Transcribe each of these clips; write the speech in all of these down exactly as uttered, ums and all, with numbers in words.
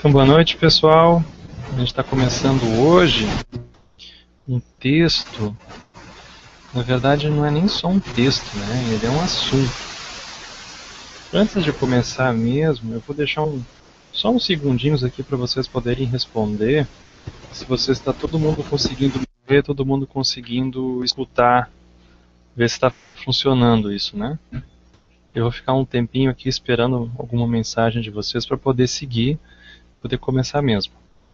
Então, boa noite, pessoal. A gente está começando hoje um texto. Na verdade, não é nem só um texto, né? Ele é um assunto. Antes de começar mesmo, eu vou deixar um, só uns segundinhos aqui para vocês poderem responder. Se você está todo mundo conseguindo ver, todo mundo conseguindo escutar, ver se está funcionando isso, né? Eu vou ficar um tempinho aqui esperando alguma mensagem de vocês para poder seguir, poder começar mesmo.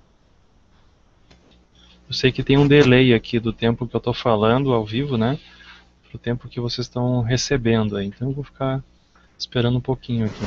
Eu sei que tem um delay aqui do tempo que eu estou falando ao vivo, né? Para o tempo que vocês estão recebendo aí. Então eu vou ficar esperando um pouquinho aqui.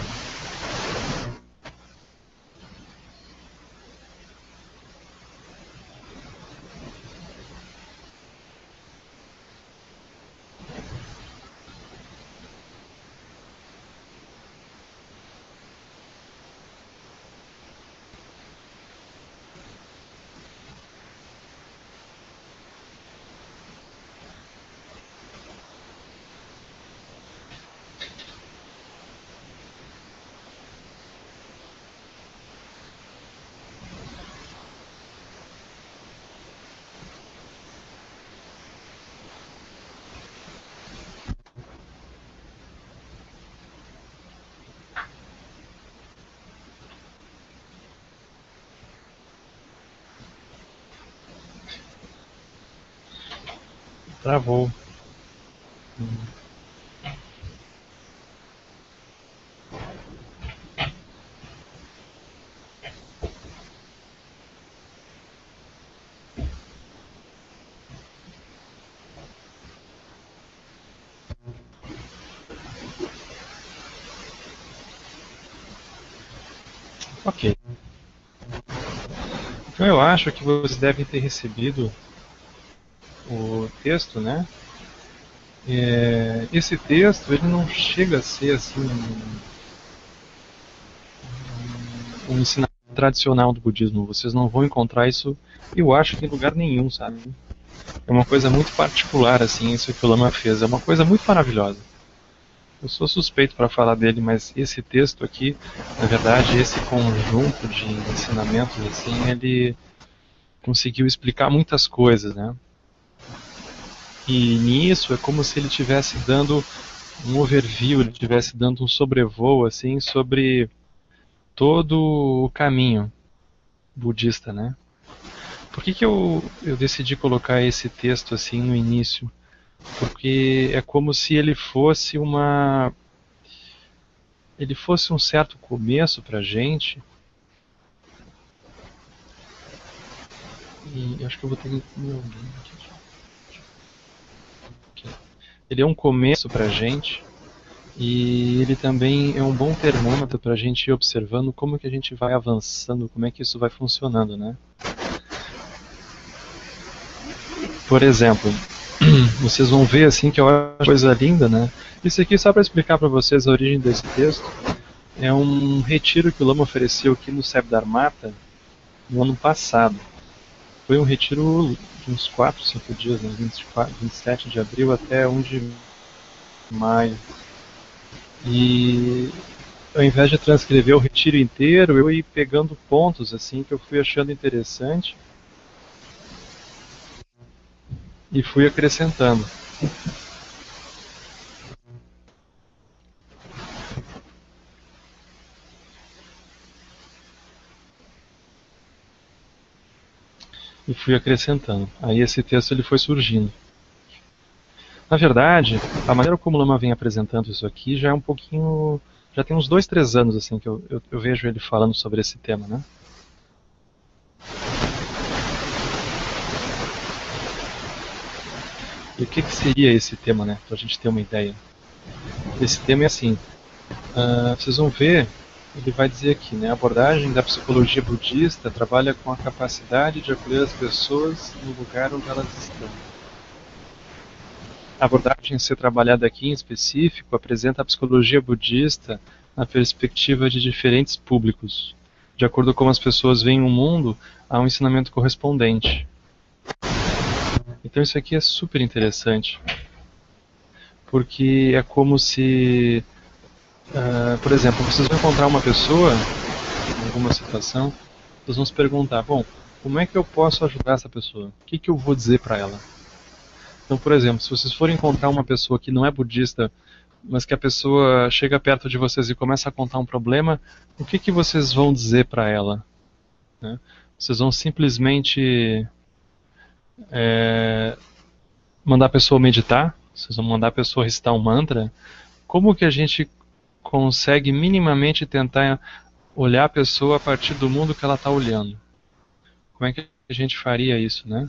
Travou. Hum. Ok. Então eu acho que vocês devem ter recebido o texto, né? É, esse texto ele não chega a ser assim um, um ensinamento tradicional do budismo. Vocês não vão encontrar isso, eu acho, em lugar nenhum, sabe? É uma coisa muito particular, assim, isso que o Lama fez. É uma coisa muito maravilhosa. Eu sou suspeito para falar dele, mas esse texto aqui, na verdade, esse conjunto de ensinamentos, assim, ele conseguiu explicar muitas coisas, né? E nisso é como se ele estivesse dando um overview, ele estivesse dando um sobrevoo, assim, sobre todo o caminho budista, né? Por que que eu, eu decidi colocar esse texto assim no início? Porque é como se ele fosse uma... ele fosse um certo começo pra gente. E acho que eu vou ter que... Ele é um começo pra gente. E ele também é um bom termômetro para a gente ir observando como que a gente vai avançando, como é que isso vai funcionando, né? Por exemplo, vocês vão ver assim que é uma coisa linda, né? Isso aqui, só para explicar para vocês a origem desse texto, é um retiro que o Lama ofereceu aqui no Sebdarmata no ano passado. Foi um retiro de uns quatro, cinco dias, né? vinte e quatro, vinte e sete de abril até um de maio. E ao invés de transcrever o retiro inteiro, eu ia pegando pontos assim que eu fui achando interessante e fui acrescentando. E fui acrescentando. Aí esse texto ele foi surgindo. Na verdade, a maneira como o Lama vem apresentando isso aqui já é um pouquinho... já tem uns dois, três anos assim que eu, eu, eu vejo ele falando sobre esse tema, né? E o que, que seria esse tema, né? Para a gente ter uma ideia. Esse tema é assim, uh, vocês vão ver, ele vai dizer aqui, né? A abordagem da psicologia budista trabalha com a capacidade de acolher as pessoas no lugar onde elas estão. A abordagem a ser trabalhada aqui em específico apresenta a psicologia budista na perspectiva de diferentes públicos. De acordo com como as pessoas veem o mundo, há um ensinamento correspondente. Então isso aqui é super interessante, porque é como se, uh, por exemplo, vocês vão encontrar uma pessoa em alguma situação nós vamos perguntar, bom, como é que eu posso ajudar essa pessoa? O que, que eu vou dizer para ela? Então, por exemplo, se vocês forem encontrar uma pessoa que não é budista, mas que a pessoa chega perto de vocês e começa a contar um problema, o que, que vocês vão dizer para ela? Né? Vocês vão simplesmente é, mandar a pessoa meditar? Vocês vão mandar a pessoa recitar um mantra? Como que a gente consegue minimamente tentar olhar a pessoa a partir do mundo que ela está olhando? Como é que a gente faria isso, né?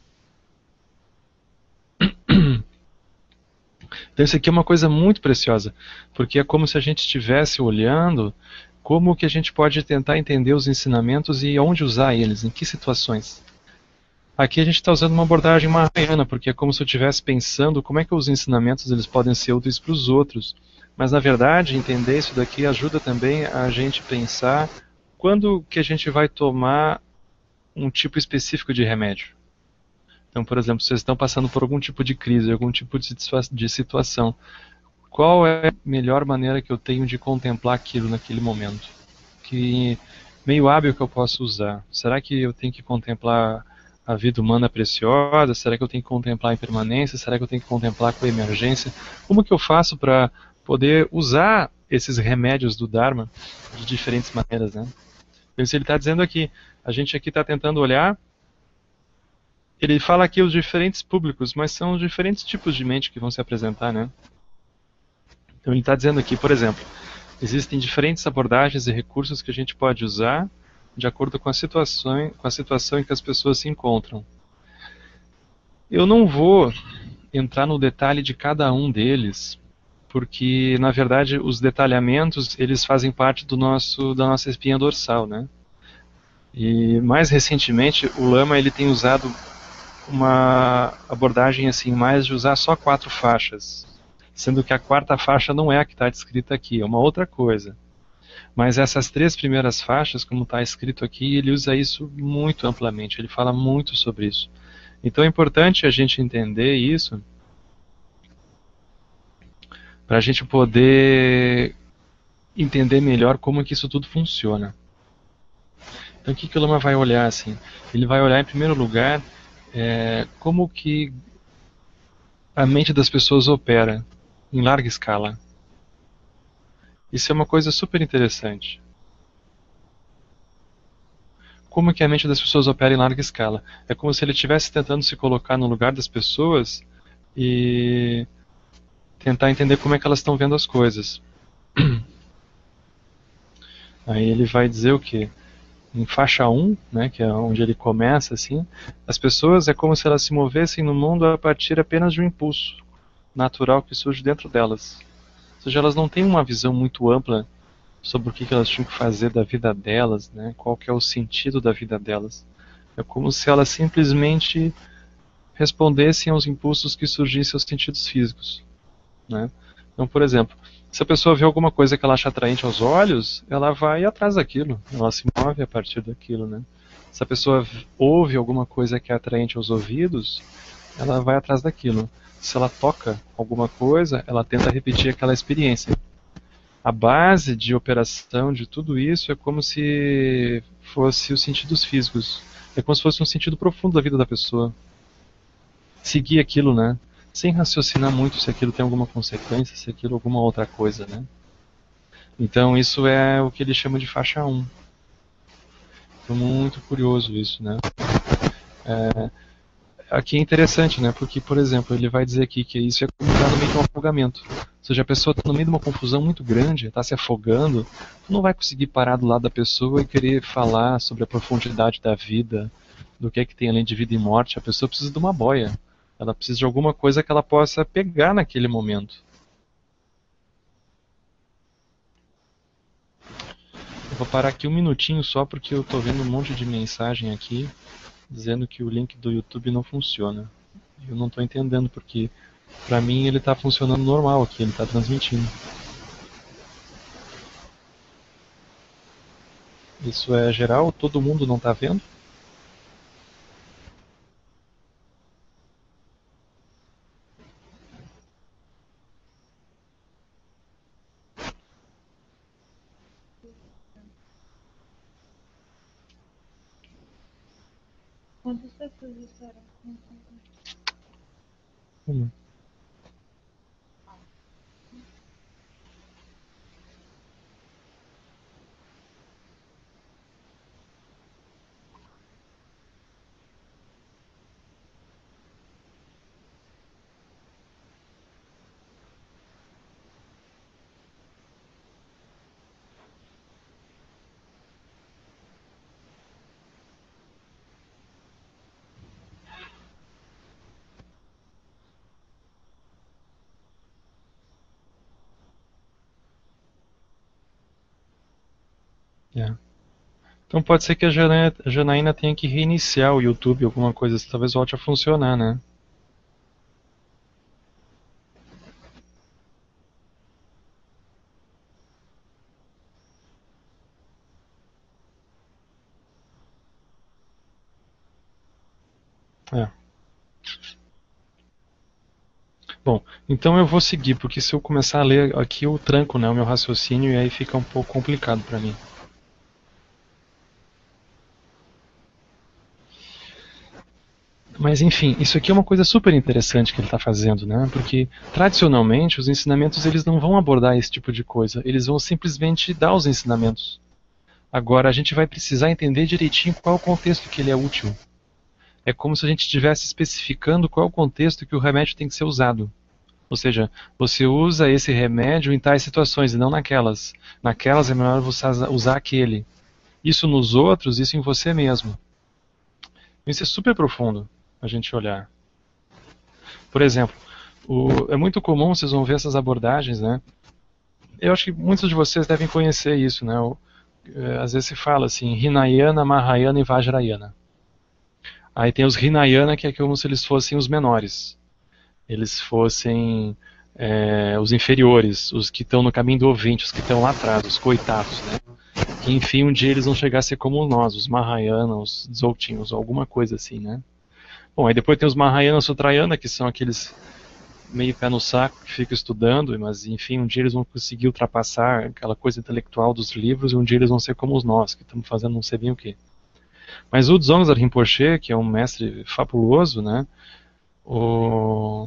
Então isso aqui é uma coisa muito preciosa, porque é como se a gente estivesse olhando como que a gente pode tentar entender os ensinamentos e onde usar eles, em que situações. Aqui a gente está usando uma abordagem mahayana, porque é como se eu estivesse pensando como é que os ensinamentos eles podem ser úteis para os outros. Mas na verdade, entender isso daqui ajuda também a gente pensar quando que a gente vai tomar um tipo específico de remédio. Então, por exemplo, vocês estão passando por algum tipo de crise, algum tipo de situação. Qual é a melhor maneira que eu tenho de contemplar aquilo naquele momento? Que meio hábil que eu posso usar? Será que eu tenho que contemplar a vida humana preciosa? Será que eu tenho que contemplar a impermanência? Será que eu tenho que contemplar com a emergência? Como que eu faço para poder usar esses remédios do Dharma de diferentes maneiras, né? Então, ele está dizendo aqui, a gente aqui está tentando olhar, ele fala aqui os diferentes públicos, mas são os diferentes tipos de mente que vão se apresentar, né? Então ele está dizendo aqui, por exemplo, existem diferentes abordagens e recursos que a gente pode usar de acordo com a situação, com a situação em que as pessoas se encontram. Eu não vou entrar no detalhe de cada um deles, porque na verdade os detalhamentos eles fazem parte do nosso da nossa espinha dorsal, né? E mais recentemente o Lama ele tem usado uma abordagem assim mais de usar só quatro faixas, sendo que a quarta faixa não é a que está descrita aqui, é uma outra coisa. Mas essas três primeiras faixas, como está escrito aqui, ele usa isso muito amplamente, ele fala muito sobre isso. Então é importante a gente entender isso para a gente poder entender melhor como que isso tudo funciona. Então o que, que o Lama vai olhar assim? Ele vai olhar em primeiro lugar é, como que a mente das pessoas opera em larga escala. Isso é uma coisa super interessante. Como que a mente das pessoas opera em larga escala? É como se ele estivesse tentando se colocar no lugar das pessoas e tentar entender como é que elas estão vendo as coisas. Aí ele vai dizer o quê? Em faixa um, né, que é onde ele começa assim, as pessoas é como se elas se movessem no mundo a partir apenas de um impulso natural que surge dentro delas. Ou seja, elas não têm uma visão muito ampla sobre o que elas tinham que fazer da vida delas, né, qual que é o sentido da vida delas. É como se elas simplesmente respondessem aos impulsos que surgissem aos sentidos físicos, né? Então, por exemplo, se a pessoa vê alguma coisa que ela acha atraente aos olhos, ela vai atrás daquilo, ela se move a partir daquilo, né? Se a pessoa ouve alguma coisa que é atraente aos ouvidos, ela vai atrás daquilo. Se ela toca alguma coisa, ela tenta repetir aquela experiência. A base de operação de tudo isso é como se fosse os sentidos físicos. É como se fosse um sentido profundo da vida da pessoa. Seguir aquilo, né? Sem raciocinar muito se aquilo tem alguma consequência, se aquilo é alguma outra coisa, né? Então isso é o que ele chama de faixa um. Então, muito curioso isso, né? É, aqui é interessante, né? Porque, por exemplo, ele vai dizer aqui que isso é como estar no meio de um afogamento. Ou seja, a pessoa está no meio de uma confusão muito grande, está se afogando, tu não vai conseguir parar do lado da pessoa e querer falar sobre a profundidade da vida, do que é que tem além de vida e morte. A pessoa precisa de uma boia. Ela precisa de alguma coisa que ela possa pegar naquele momento. Eu vou parar aqui um minutinho só porque eu estou vendo um monte de mensagem aqui dizendo que o link do YouTube não funciona. Eu não estou entendendo porque para mim ele está funcionando normal aqui, ele está transmitindo. Isso é geral? Todo mundo não está vendo? Quantas pessoas disseram que não são? Uma. É. Então pode ser que a Jana- a Janaína tenha que reiniciar o YouTube, alguma coisa assim, talvez volte a funcionar, né? É. Bom, então eu vou seguir, porque se eu começar a ler aqui eu tranco, né, o meu raciocínio e aí fica um pouco complicado para mim. Mas enfim, isso aqui é uma coisa super interessante que ele está fazendo, né? Porque tradicionalmente os ensinamentos eles não vão abordar esse tipo de coisa, eles vão simplesmente dar os ensinamentos. Agora a gente vai precisar entender direitinho qual é o contexto que ele é útil. É como se a gente estivesse especificando qual é o contexto que o remédio tem que ser usado. Ou seja, você usa esse remédio em tais situações e não naquelas. Naquelas é melhor você usar aquele. Isso nos outros, isso em você mesmo. Isso é super profundo a gente olhar. Por exemplo, o, é muito comum, vocês vão ver essas abordagens, né? Eu acho que muitos de vocês devem conhecer isso, né? O, é, às vezes se fala assim, Hinayana, Mahayana e Vajrayana. Aí tem os Hinayana, que é como se eles fossem os menores. Eles fossem é, os inferiores, os que estão no caminho do ouvinte, os que estão lá atrás, os coitados, né? Que enfim um dia eles vão chegar a ser como nós, os Mahayana, os Dzogchen, alguma coisa assim, né? Bom, aí depois tem os Mahayana Sutrayana, que são aqueles meio pé no saco que ficam estudando, mas enfim, um dia eles vão conseguir ultrapassar aquela coisa intelectual dos livros e um dia eles vão ser como os nós, que estamos fazendo não sei bem o quê. Mas o Dzongzar Rinpoche, que é um mestre fabuloso, né? O,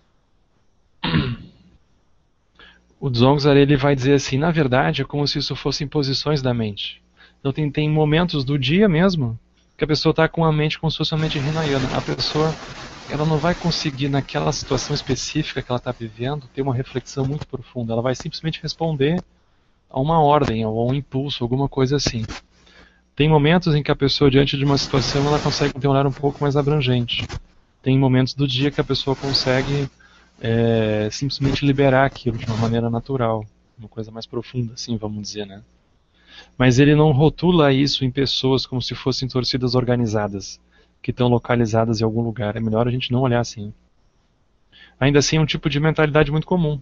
o Dzongzar ele vai dizer assim, na verdade é como se isso fossem posições da mente. Então tem, tem momentos do dia mesmo que a pessoa está com a mente como se fosse uma mente Hinayana. A pessoa ela não vai conseguir, naquela situação específica que ela está vivendo, ter uma reflexão muito profunda. Ela vai simplesmente responder a uma ordem, ou a um impulso, alguma coisa assim. Tem momentos em que a pessoa, diante de uma situação, ela consegue ter um olhar um pouco mais abrangente. Tem momentos do dia que a pessoa consegue é, simplesmente liberar aquilo de uma maneira natural, uma coisa mais profunda, assim, vamos dizer, né? Mas ele não rotula isso em pessoas como se fossem torcidas organizadas, que estão localizadas em algum lugar. É melhor a gente não olhar assim. Ainda assim, é um tipo de mentalidade muito comum.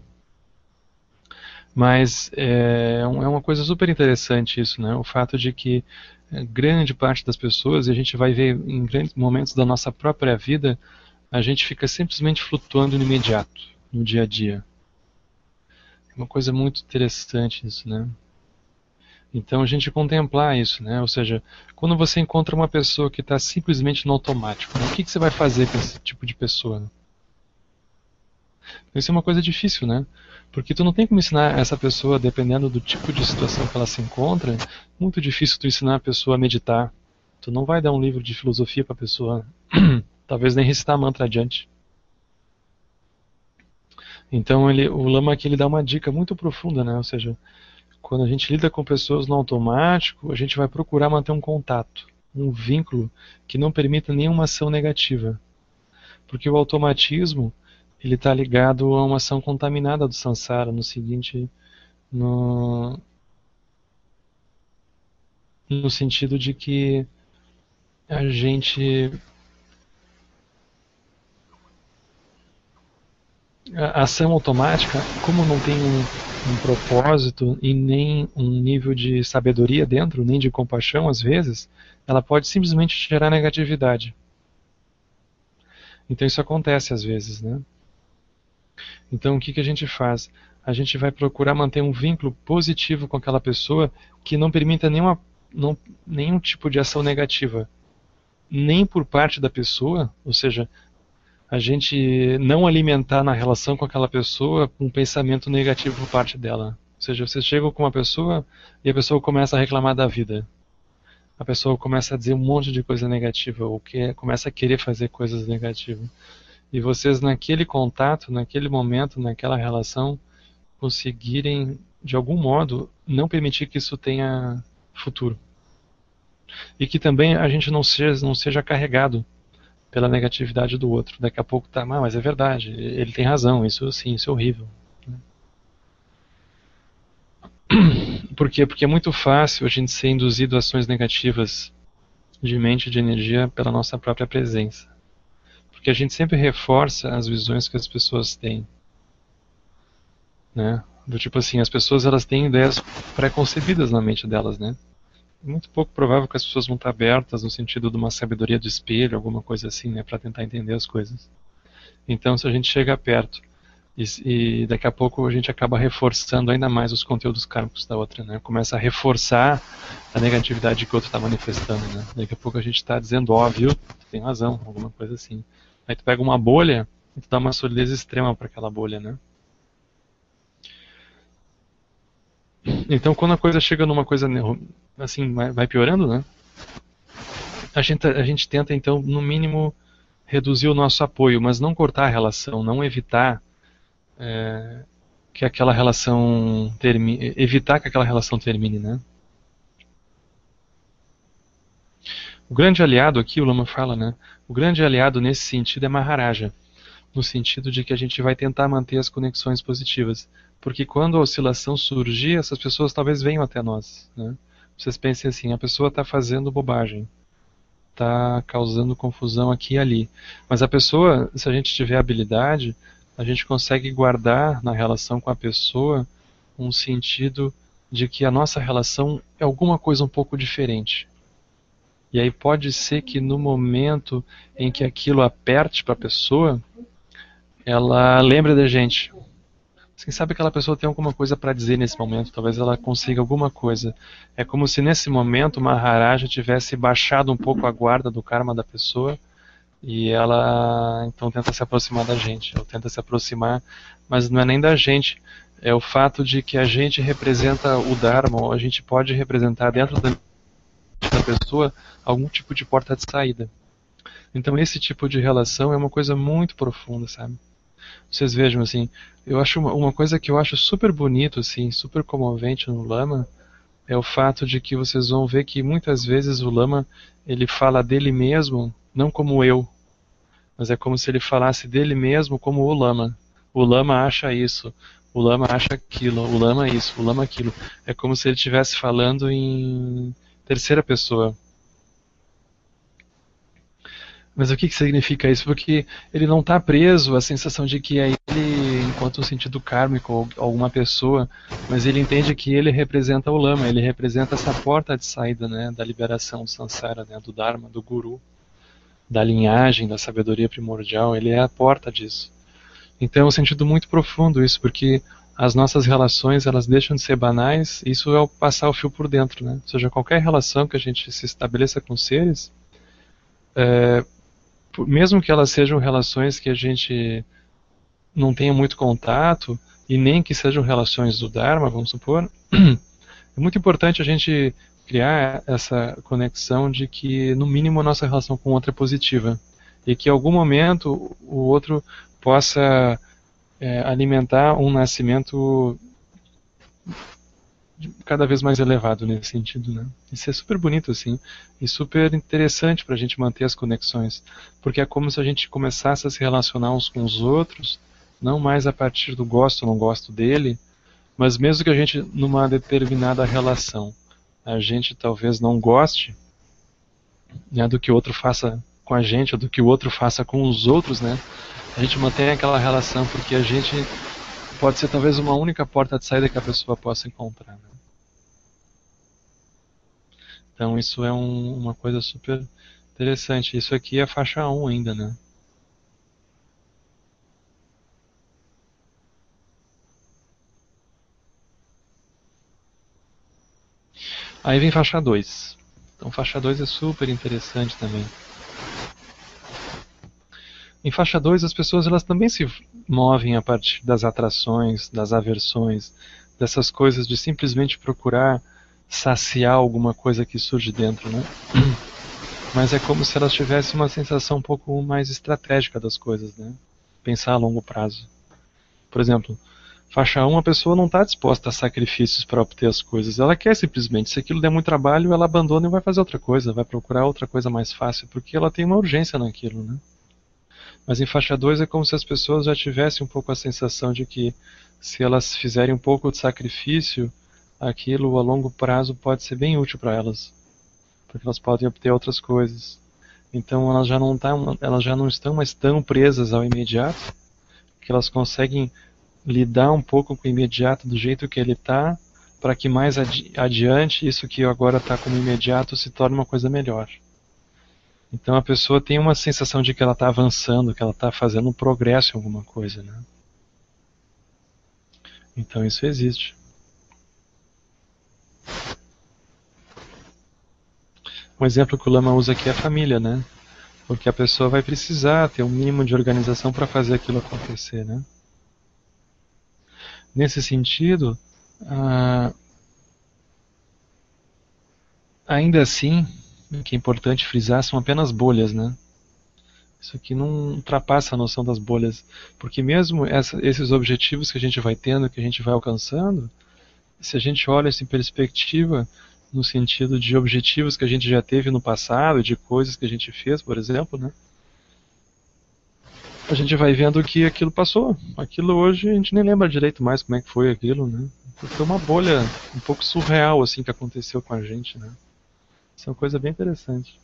Mas é, é uma coisa super interessante isso, né? O fato de que grande parte das pessoas, e a gente vai ver em grandes momentos da nossa própria vida, a gente fica simplesmente flutuando no imediato, no dia a dia. É uma coisa muito interessante isso, né? Então a gente contemplar isso, né? Ou seja, quando você encontra uma pessoa que está simplesmente no automático, né? O que, que você vai fazer com esse tipo de pessoa? Isso é uma coisa difícil, né? Porque tu não tem como ensinar essa pessoa, dependendo do tipo de situação que ela se encontra, muito difícil tu ensinar a pessoa a meditar. Tu não vai dar um livro de filosofia para a pessoa, talvez nem recitar mantra adiante. Então ele, o Lama aqui ele dá uma dica muito profunda, né? Ou seja, quando a gente lida com pessoas no automático, a gente vai procurar manter um contato, um vínculo que não permita nenhuma ação negativa. Porque o automatismo ele está ligado a uma ação contaminada do samsara, no seguinte, no, no sentido de que a gente, a ação automática, como não tem um, um propósito e nem um nível de sabedoria dentro, nem de compaixão às vezes, ela pode simplesmente gerar negatividade. Então isso acontece às vezes, né? Então o que, que a gente faz? A gente vai procurar manter um vínculo positivo com aquela pessoa que não permita nenhuma, não, nenhum tipo de ação negativa. nem por parte da pessoa, ou seja, a gente não alimentar na relação com aquela pessoa um pensamento negativo por parte dela. Ou seja, você chega com uma pessoa e a pessoa começa a reclamar da vida. A pessoa começa a dizer um monte de coisa negativa, ou que começa a querer fazer coisas negativas. E vocês naquele contato, naquele momento, naquela relação, conseguirem, de algum modo, não permitir que isso tenha futuro. E que também a gente não seja, não seja carregado pela negatividade do outro. Daqui a pouco tá, ah, mas é verdade, ele tem razão, isso sim, isso é horrível. Por quê? Porque é muito fácil a gente ser induzido a ações negativas de mente e de energia pela nossa própria presença. Porque a gente sempre reforça as visões que as pessoas têm. Né? Do tipo assim, as pessoas elas têm ideias pré-concebidas na mente delas, né? É muito pouco provável que as pessoas vão estar abertas no sentido de uma sabedoria do espelho, alguma coisa assim, né, para tentar entender as coisas. Então, se a gente chega perto e, e daqui a pouco a gente acaba reforçando ainda mais os conteúdos kármicos da outra, né? Começa a reforçar a negatividade que o outro está manifestando, né? Daqui a pouco a gente está dizendo, ó, oh, viu, tu tem razão, alguma coisa assim. Aí tu pega uma bolha e tu dá uma solidez extrema para aquela bolha, né? Então, quando a coisa chega numa coisa assim, vai piorando, né? A gente, a gente tenta, então, no mínimo, reduzir o nosso apoio, mas não cortar a relação, não evitar é, que aquela relação termine, evitar que aquela relação termine, né? O grande aliado aqui, o Lama fala, né? O grande aliado nesse sentido é Maharaja, no sentido de que a gente vai tentar manter as conexões positivas. Porque quando a oscilação surgir, essas pessoas talvez venham até nós. Né? Vocês pensem assim, a pessoa está fazendo bobagem, está causando confusão aqui e ali. Mas a pessoa, se a gente tiver habilidade, a gente consegue guardar na relação com a pessoa um sentido de que a nossa relação é alguma coisa um pouco diferente. E aí pode ser que no momento em que aquilo aperte para a pessoa, ela lembre da gente. Quem sabe aquela pessoa tem alguma coisa para dizer nesse momento, talvez ela consiga alguma coisa. É como se nesse momento Maharaja tivesse baixado um pouco a guarda do karma da pessoa e ela então tenta se aproximar da gente, ela tenta se aproximar, mas não é nem da gente, é o fato de que a gente representa o Dharma, ou a gente pode representar dentro da pessoa algum tipo de porta de saída. Então esse tipo de relação é uma coisa muito profunda, sabe? Vocês vejam assim, eu acho uma, uma coisa que eu acho super bonito, assim, super comovente no Lama, é o fato de que vocês vão ver que muitas vezes o Lama, ele fala dele mesmo, não como eu, mas é como se ele falasse dele mesmo como o Lama. O Lama acha isso, o Lama acha aquilo, o Lama isso, o Lama aquilo. É como se ele estivesse falando em terceira pessoa. Mas o que, que significa isso? Porque ele não está preso à sensação de que é ele, enquanto um sentido kármico, ou alguma pessoa, mas ele entende que ele representa o Lama, ele representa essa porta de saída, né, da liberação do Sansara, né, do Dharma, do Guru, da linhagem, da sabedoria primordial, ele é a porta disso. Então é um sentido muito profundo isso, porque as nossas relações, elas deixam de ser banais, isso é o passar o fio por dentro, né? Ou seja, qualquer relação que a gente se estabeleça com seres, é, mesmo que elas sejam relações que a gente não tenha muito contato, e nem que sejam relações do Dharma, vamos supor, é muito importante a gente criar essa conexão de que, no mínimo, a nossa relação com o outro é positiva. E que, em algum momento, o outro possa é, alimentar um nascimento cada vez mais elevado nesse sentido, né? Isso é super bonito, assim, e super interessante para a gente manter as conexões, porque é como se a gente começasse a se relacionar uns com os outros, não mais a partir do gosto ou não gosto dele, mas mesmo que a gente, numa determinada relação, a gente talvez não goste, né, do que o outro faça com a gente, ou do que o outro faça com os outros, né? A gente mantém aquela relação porque a gente pode ser talvez uma única porta de saída que a pessoa possa encontrar, né? Então isso é um, uma coisa super interessante. Isso aqui é a faixa um ainda, né? Aí vem faixa dois. Então faixa dois é super interessante também. Em faixa dois, as pessoas elas também se movem a partir das atrações, das aversões, dessas coisas de simplesmente procurar saciar alguma coisa que surge dentro, né? Mas é como se elas tivessem uma sensação um pouco mais estratégica das coisas, né? Pensar a longo prazo. Por exemplo, faixa um, a pessoa não está disposta a sacrifícios para obter as coisas. Ela quer simplesmente, se aquilo der muito trabalho, ela abandona e vai fazer outra coisa, vai procurar outra coisa mais fácil, porque ela tem uma urgência naquilo, né? Mas em faixa dois é como se as pessoas já tivessem um pouco a sensação de que se elas fizerem um pouco de sacrifício, aquilo a longo prazo pode ser bem útil para elas. Porque elas podem obter outras coisas. Então elas já não, tá, elas já não estão mais tão presas ao imediato, que elas conseguem lidar um pouco com o imediato do jeito que ele está, para que mais adi adiante isso que agora está como imediato se torne uma coisa melhor. Então a pessoa tem uma sensação de que ela está avançando, que ela está fazendo um progresso em alguma coisa, né? Então isso existe. Um exemplo que o Lama usa aqui é a família, né? Porque a pessoa vai precisar ter um mínimo de organização para fazer aquilo acontecer, né? Nesse sentido, ah, ainda assim, o que é importante frisar são apenas bolhas, né? Isso aqui não ultrapassa a noção das bolhas, porque mesmo essa, esses objetivos que a gente vai tendo, que a gente vai alcançando, se a gente olha isso em perspectiva, no sentido de objetivos que a gente já teve no passado, de coisas que a gente fez, por exemplo, né? A gente vai vendo que aquilo passou. Aquilo hoje a gente nem lembra direito mais como é que foi aquilo, né? Foi uma bolha um pouco surreal assim que aconteceu com a gente, né? Isso é uma coisa bem interessante.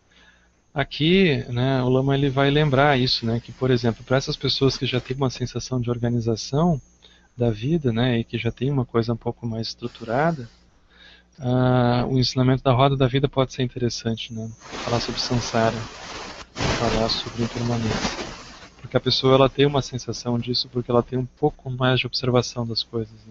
Aqui, né, o Lama ele vai lembrar isso, né? Que, por exemplo, para essas pessoas que já têm uma sensação de organização da vida, né, e que já tem uma coisa um pouco mais estruturada, Uh, o ensinamento da roda da vida pode ser interessante, né? Falar sobre samsara, falar sobre impermanência, porque a pessoa ela tem uma sensação disso, porque ela tem um pouco mais de observação das coisas, né?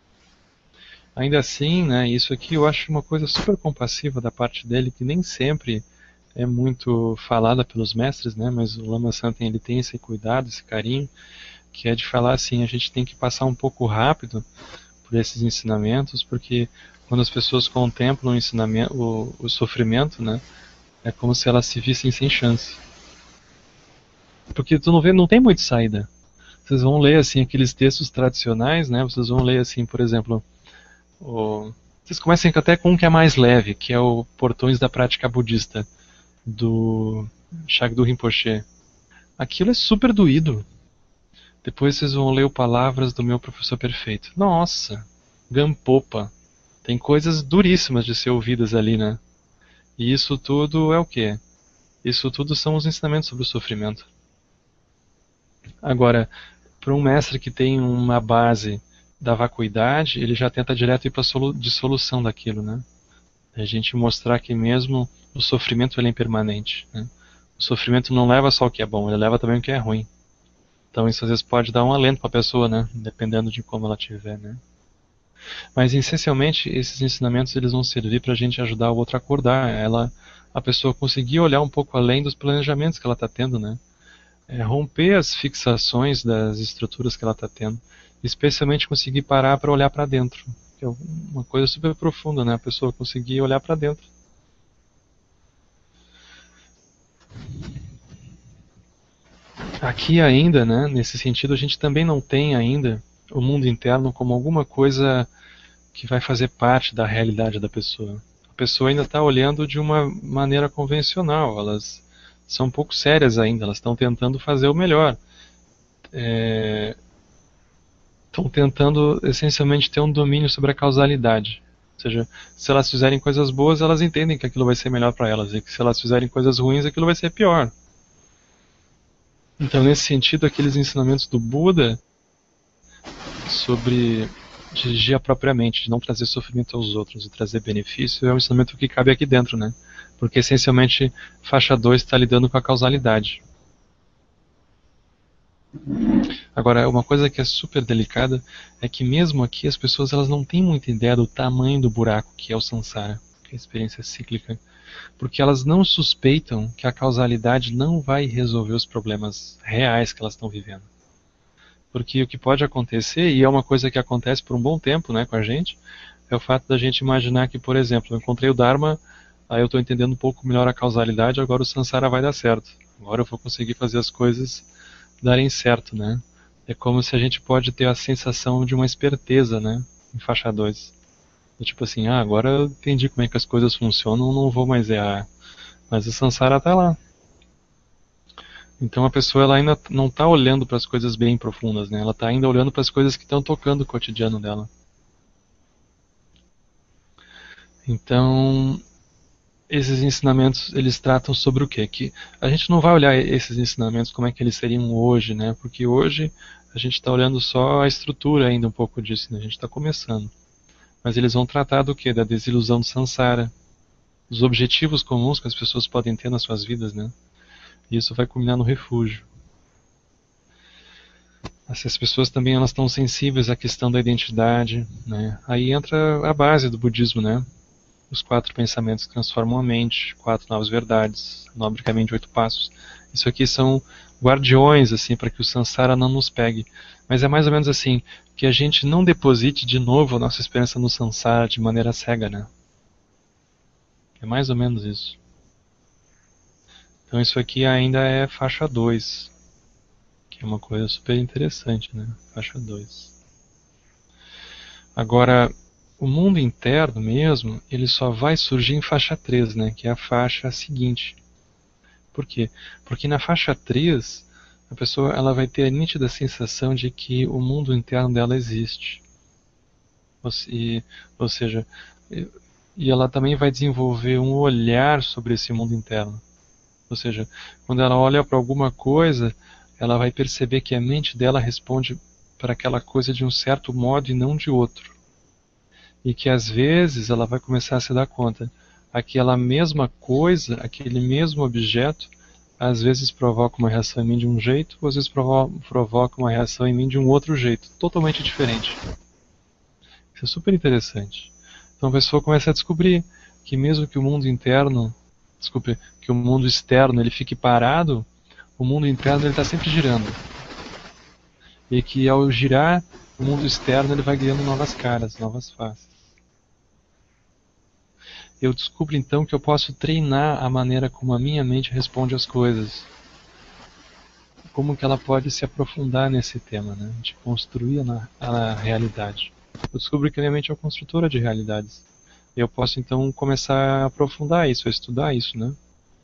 Ainda assim, né, isso aqui eu acho uma coisa super compassiva da parte dele, que nem sempre é muito falada pelos mestres, né? Mas o Lama Santen ele tem esse cuidado, esse carinho, que é de falar assim, a gente tem que passar um pouco rápido por esses ensinamentos, porque quando as pessoas contemplam o, ensinamento, o, o sofrimento, né, é como se elas se vissem sem chance. Porque tu não vê, não tem muita saída. Vocês vão ler assim aqueles textos tradicionais, né? Vocês vão ler assim, por exemplo, o, vocês comecem até com um que é mais leve, que é o Portões da Prática Budista do Shagdu Rinpoche. Aquilo é super doído. Depois vocês vão ler o Palavras do Meu Professor Perfeito. Nossa, Gampopa. Tem coisas duríssimas de ser ouvidas ali, né? E isso tudo é o quê? Isso tudo são os ensinamentos sobre o sofrimento. Agora, para um mestre que tem uma base da vacuidade, ele já tenta direto ir para a solu dissolução daquilo, né? A gente mostrar que mesmo o sofrimento ele é impermanente, né? O sofrimento não leva só o que é bom, ele leva também o que é ruim. Então isso às vezes pode dar um alento para a pessoa, né? Dependendo de como ela estiver, né? Mas essencialmente esses ensinamentos eles vão servir para a gente ajudar o outro a acordar, ela, a pessoa conseguir olhar um pouco além dos planejamentos que ela está tendo, né? É, romper as fixações das estruturas que ela está tendo, especialmente conseguir parar para olhar para dentro, que é uma coisa super profunda, né? A pessoa conseguir olhar para dentro. Aqui ainda, né, nesse sentido, a gente também não tem ainda o mundo interno como alguma coisa que vai fazer parte da realidade da pessoa. A pessoa ainda está olhando de uma maneira convencional, elas são um pouco sérias ainda, elas estão tentando fazer o melhor. É... Estão tentando essencialmente ter um domínio sobre a causalidade. Ou seja, se elas fizerem coisas boas, elas entendem que aquilo vai ser melhor para elas, e que se elas fizerem coisas ruins, aquilo vai ser pior. Então, nesse sentido, aqueles ensinamentos do Buda sobre dirigir a própria mente, de não trazer sofrimento aos outros e trazer benefício, é um ensinamento que cabe aqui dentro, né? Porque, essencialmente, faixa dois está lidando com a causalidade. Agora, uma coisa que é super delicada é que mesmo aqui as pessoas elas não têm muita ideia do tamanho do buraco que é o samsara. que a experiência é cíclica, porque elas não suspeitam que a causalidade não vai resolver os problemas reais que elas estão vivendo. Porque o que pode acontecer, e é uma coisa que acontece por um bom tempo, né, com a gente, é o fato da gente imaginar que, por exemplo, eu encontrei o Dharma, aí eu estou entendendo um pouco melhor a causalidade, agora o Sansara vai dar certo. Agora eu vou conseguir fazer as coisas darem certo, né? É como se a gente pode ter a sensação de uma esperteza, né, em faixa dois. Tipo assim, ah, agora eu entendi como é que as coisas funcionam, não vou mais errar. Mas o Sansara está lá. Então a pessoa ela ainda não está olhando para as coisas bem profundas, né? Ela está ainda olhando para as coisas que estão tocando o cotidiano dela. Então, esses ensinamentos, eles tratam sobre o quê? Que a gente não vai olhar esses ensinamentos como é que eles seriam hoje, né? Porque hoje a gente está olhando só a estrutura ainda um pouco disso, né? A gente está começando. Mas eles vão tratar do quê? Da desilusão do Sansara, dos objetivos comuns que as pessoas podem ter nas suas vidas, né? E isso vai culminar no refúgio. Essas pessoas também elas estão sensíveis à questão da identidade, né? Aí entra a base do budismo, né? Os quatro pensamentos que transformam a mente, quatro novas verdades, nobre caminho de oito passos. Isso aqui são guardiões, assim, para que o Sansara não nos pegue. Mas é mais ou menos assim, que a gente não deposite de novo a nossa esperança no Sansara de maneira cega, né? É mais ou menos isso. Então isso aqui ainda é faixa dois, que é uma coisa super interessante, né? Faixa dois. Agora, o mundo interno mesmo, ele só vai surgir em faixa três, né? Que é a faixa seguinte. Por quê? Porque na faixa três, a pessoa ela vai ter a nítida sensação de que o mundo interno dela existe. E, ou seja, e ela também vai desenvolver um olhar sobre esse mundo interno. Ou seja, quando ela olha para alguma coisa, ela vai perceber que a mente dela responde para aquela coisa de um certo modo e não de outro. E que às vezes ela vai começar a se dar conta, aquela mesma coisa, aquele mesmo objeto, às vezes provoca uma reação em mim de um jeito, ou às vezes provo provoca uma reação em mim de um outro jeito, totalmente diferente. Isso é super interessante. Então a pessoa começa a descobrir que mesmo que o mundo interno, desculpe, que o mundo externo ele fique parado, o mundo interno ele está sempre girando. E que ao girar, o mundo externo ele vai ganhando novas caras, novas faces. Eu descubro então que eu posso treinar a maneira como a minha mente responde às coisas. Como que ela pode se aprofundar nesse tema, né? De construir a, a realidade. Eu descubro que a minha mente é uma construtora de realidades. Eu posso então começar a aprofundar isso, a estudar isso, né?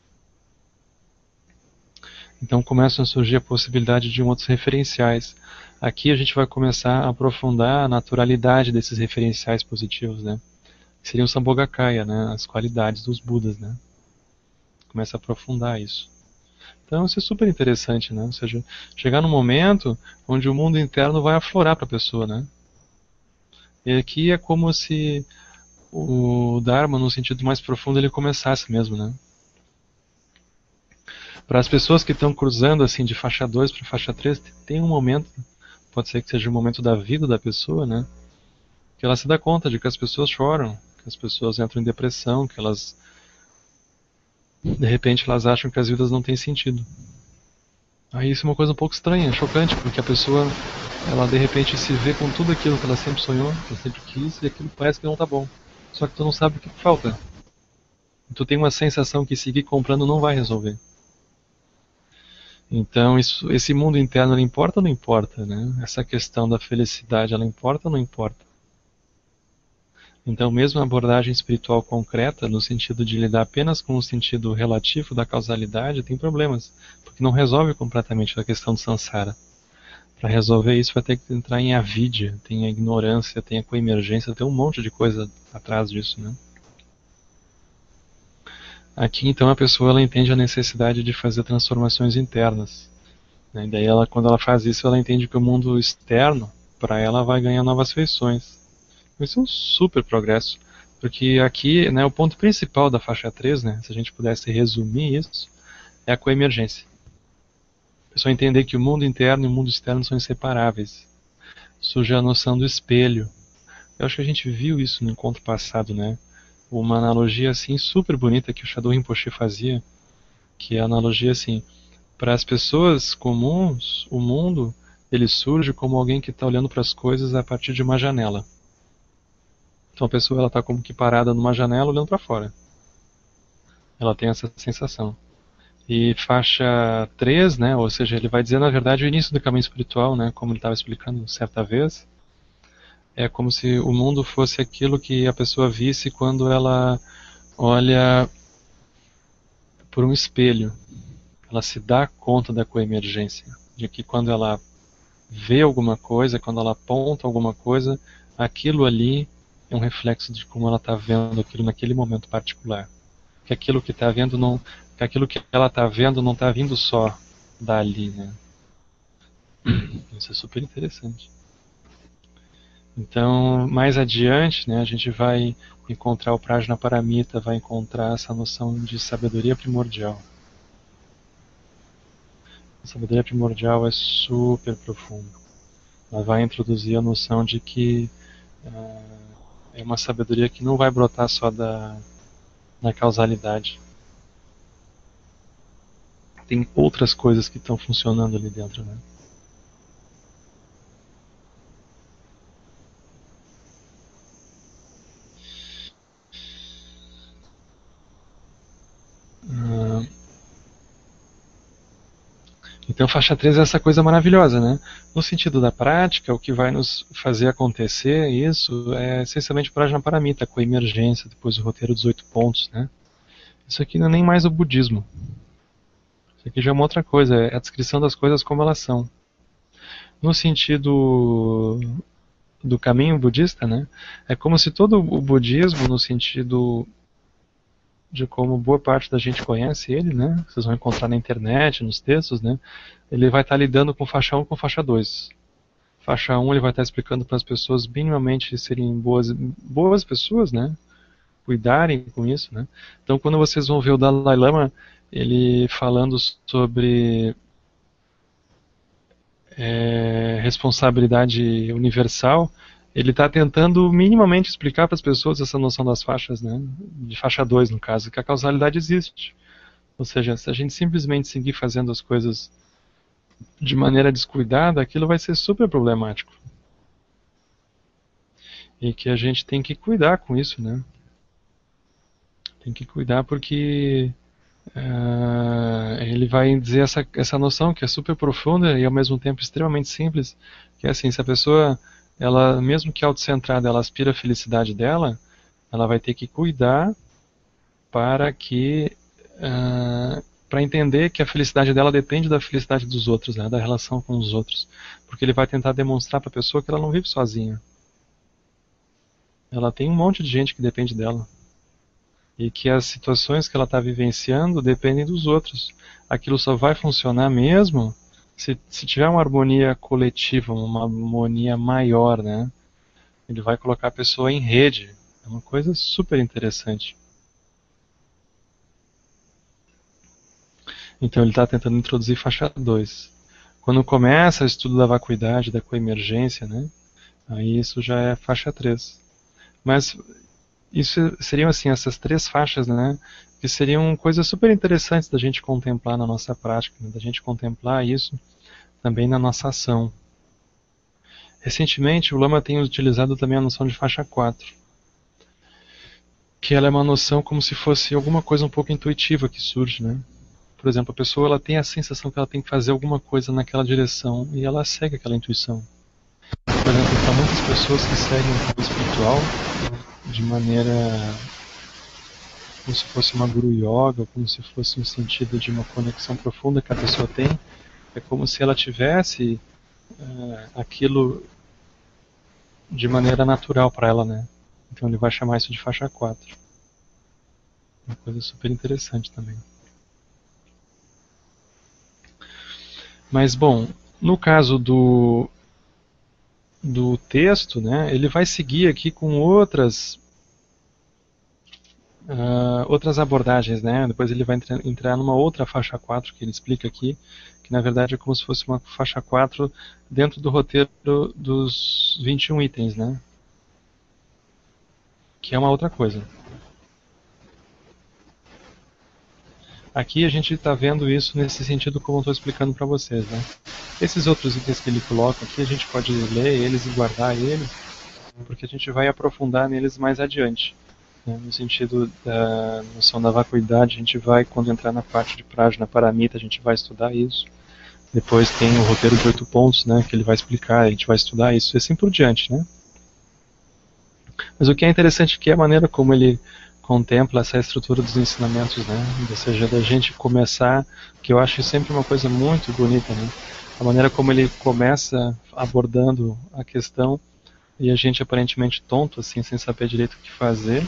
Então começam a surgir a possibilidade de outros referenciais. Aqui a gente vai começar a aprofundar a naturalidade desses referenciais positivos, né? Que seriam o Sambhogakaya, né? As qualidades dos Budas, né? Começa a aprofundar isso. Então isso é super interessante, né? Ou seja, chegar num momento onde o mundo interno vai aflorar para a pessoa, né? E aqui é como se o Dharma, no sentido mais profundo, ele começasse mesmo, né? Para as pessoas que estão cruzando assim de faixa dois para faixa três, tem um momento, pode ser que seja um momento da vida da pessoa, né? Que ela se dá conta de que as pessoas choram, que as pessoas entram em depressão, que elas, de repente, elas acham que as vidas não têm sentido. Aí isso é uma coisa um pouco estranha, chocante, porque a pessoa, ela de repente se vê com tudo aquilo que ela sempre sonhou, que ela sempre quis, e aquilo parece que não está bom. Só que tu não sabe o que falta. Tu tem uma sensação que seguir comprando não vai resolver. Então, isso, esse mundo interno, ele importa ou não importa, né? Essa questão da felicidade, ela importa ou não importa? Então, mesmo a abordagem espiritual concreta, no sentido de lidar apenas com o sentido relativo da causalidade, tem problemas, porque não resolve completamente a questão do samsara. Para resolver isso, vai ter que entrar em avidya, tem a ignorância, tem a coemergência, tem um monte de coisa atrás disso, né? Aqui, então, a pessoa ela entende a necessidade de fazer transformações internas. Né? E daí, ela, quando ela faz isso, ela entende que o mundo externo, para ela, vai ganhar novas feições. Isso é um super progresso, porque aqui, né, o ponto principal da faixa três, né, se a gente pudesse resumir isso, é a coemergência. A pessoa entender que o mundo interno e o mundo externo são inseparáveis. Surge a noção do espelho. Eu acho que a gente viu isso no encontro passado, né? uma analogia assim super bonita que o Shadow Rinpoche fazia, que é a analogia assim, para as pessoas comuns, o mundo ele surge como alguém que está olhando para as coisas a partir de uma janela. Então a pessoa ela está como que parada numa janela olhando para fora. Ela tem essa sensação. E faixa três, né, ou seja, ele vai dizer na verdade o início do caminho espiritual, né, como ele estava explicando certa vez, é como se o mundo fosse aquilo que a pessoa visse quando ela olha por um espelho. Ela se dá conta da coemergência, de que quando ela vê alguma coisa, quando ela aponta alguma coisa, aquilo ali é um reflexo de como ela está vendo aquilo naquele momento particular. Que aquilo que está vendo não, que aquilo que ela está vendo não está vindo só dali, né? Isso é super interessante. Então, mais adiante, né, a gente vai encontrar o Prajnaparamita, vai encontrar essa noção de sabedoria primordial. A sabedoria primordial é super profunda. Ela vai introduzir a noção de que uh, é uma sabedoria que não vai brotar só da, da causalidade. Tem outras coisas que estão funcionando ali dentro, né? Uh, Então, faixa três é essa coisa maravilhosa, né? No sentido da prática, o que vai nos fazer acontecer isso é essencialmente o Prajnaparamita, a coemergência, depois o roteiro dos oito pontos, né? Isso aqui não é nem mais o budismo. Isso aqui já é uma outra coisa, é a descrição das coisas como elas são. No sentido do caminho budista, né? É como se todo o budismo, no sentido de como boa parte da gente conhece ele, né? Vocês vão encontrar na internet, nos textos, né? Ele vai estar lidando com faixa um com faixa dois. Faixa um ele vai estar explicando para as pessoas minimamente serem boas, boas pessoas, né? Cuidarem com isso, né? Então quando vocês vão ver o Dalai Lama, ele falando sobre é, responsabilidade universal, ele está tentando minimamente explicar para as pessoas essa noção das faixas, né? De faixa dois no caso, que a causalidade existe. Ou seja, se a gente simplesmente seguir fazendo as coisas de maneira descuidada, aquilo vai ser super problemático. E que a gente tem que cuidar com isso, né? Tem que cuidar porque uh, ele vai dizer essa, essa noção que é super profunda e ao mesmo tempo extremamente simples, que é assim, se a pessoa, ela, mesmo que autocentrada, ela aspira a felicidade dela, ela vai ter que cuidar para que uh, para entender que a felicidade dela depende da felicidade dos outros, né, da relação com os outros, porque ele vai tentar demonstrar para a pessoa que ela não vive sozinha. Ela tem um monte de gente que depende dela. E que as situações que ela está vivenciando dependem dos outros. Aquilo só vai funcionar mesmo se, se tiver uma harmonia coletiva, uma harmonia maior, né? Ele vai colocar a pessoa em rede. É uma coisa super interessante. Então ele está tentando introduzir faixa dois. Quando começa o estudo da vacuidade, da coemergência, né? Aí isso já é faixa três. Mas isso seriam assim essas três faixas, né, que seriam coisas super interessantes da gente contemplar na nossa prática, né, da gente contemplar isso também na nossa ação. Recentemente o Lama tem utilizado também a noção de faixa quatro, que ela é uma noção como se fosse alguma coisa um pouco intuitiva que surge, né? Por exemplo, a pessoa ela tem a sensação que ela tem que fazer alguma coisa naquela direção e ela segue aquela intuição. Por exemplo, para muitas pessoas que seguem o caminho espiritual de maneira como se fosse uma guru yoga, como se fosse um sentido de uma conexão profunda que a pessoa tem, é como se ela tivesse uh, aquilo de maneira natural para ela, né? Então ele vai chamar isso de faixa quatro. Uma coisa super interessante também. Mas bom, no caso do do texto, né, ele vai seguir aqui com outras Uh, outras abordagens, né? Depois ele vai entrar, entrar numa outra faixa quatro que ele explica aqui, que na verdade é como se fosse uma faixa quatro dentro do roteiro dos vinte e um itens, né? Que é uma outra coisa. Aqui a gente está vendo isso nesse sentido como eu estou explicando para vocês, né? Esses outros itens que ele coloca aqui, a gente pode ler eles e guardar eles, porque a gente vai aprofundar neles mais adiante. Né? No sentido da noção da vacuidade, a gente vai, quando entrar na parte de Prajna Paramita, a gente vai estudar isso. Depois tem o roteiro de oito pontos, né, que ele vai explicar, a gente vai estudar isso e assim por diante, né? Mas o que é interessante aqui é a maneira como ele contempla essa estrutura dos ensinamentos, né? Ou seja, da gente começar, que eu acho sempre uma coisa muito bonita, né? A maneira como ele começa abordando a questão e a gente aparentemente tonto, assim, sem saber direito o que fazer.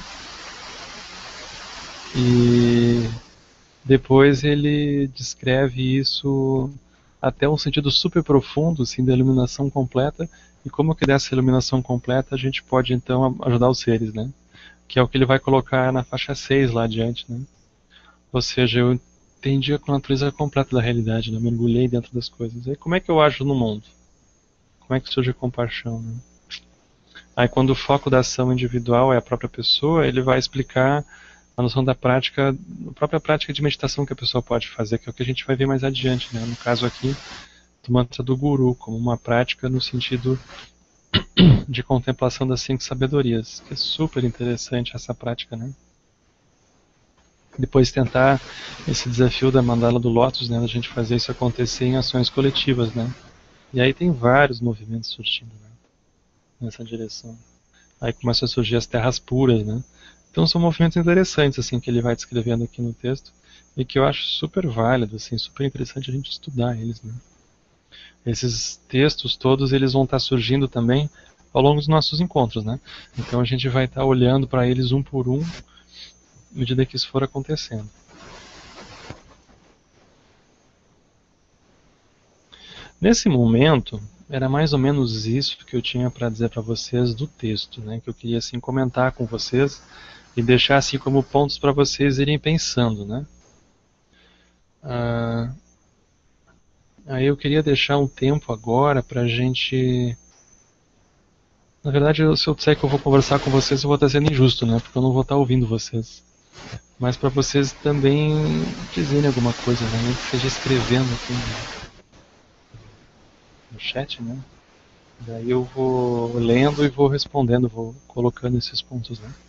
E depois ele descreve isso até um sentido super profundo, assim, da iluminação completa, e como que dessa iluminação completa a gente pode então ajudar os seres, né? Que é o que ele vai colocar na faixa seis lá adiante, né? Ou seja, eu entendi a natureza completa da realidade, né? Eu mergulhei dentro das coisas. Aí como é que eu ajo no mundo? Como é que surge a compaixão, né? Aí quando o foco da ação individual é a própria pessoa, ele vai explicar a noção da prática, a própria prática de meditação que a pessoa pode fazer, que é o que a gente vai ver mais adiante, né? No caso aqui, do mantra do guru, como uma prática no sentido de contemplação das cinco sabedorias, que é super interessante essa prática, né? Depois tentar esse desafio da mandala do Lotus, né, da gente fazer isso acontecer em ações coletivas, né? E aí tem vários movimentos surgindo, né, nessa direção. Aí começam a surgir as terras puras, né? Então são movimentos interessantes assim que ele vai descrevendo aqui no texto e que eu acho super válido, assim, super interessante a gente estudar eles, né? Esses textos todos eles vão estar surgindo também ao longo dos nossos encontros, né? Então a gente vai estar olhando para eles um por um à medida que isso for acontecendo. Nesse momento, era mais ou menos isso que eu tinha para dizer para vocês do texto, né? Que eu queria assim comentar com vocês e deixar assim como pontos para vocês irem pensando, né? Ah, aí eu queria deixar um tempo agora para a gente. Na verdade, se eu disser que eu vou conversar com vocês, eu vou estar sendo injusto, né? Porque eu não vou estar ouvindo vocês. Mas para vocês também dizerem alguma coisa, né? Nem que seja escrevendo aqui no chat, né? Daí eu vou lendo e vou respondendo, vou colocando esses pontos, né?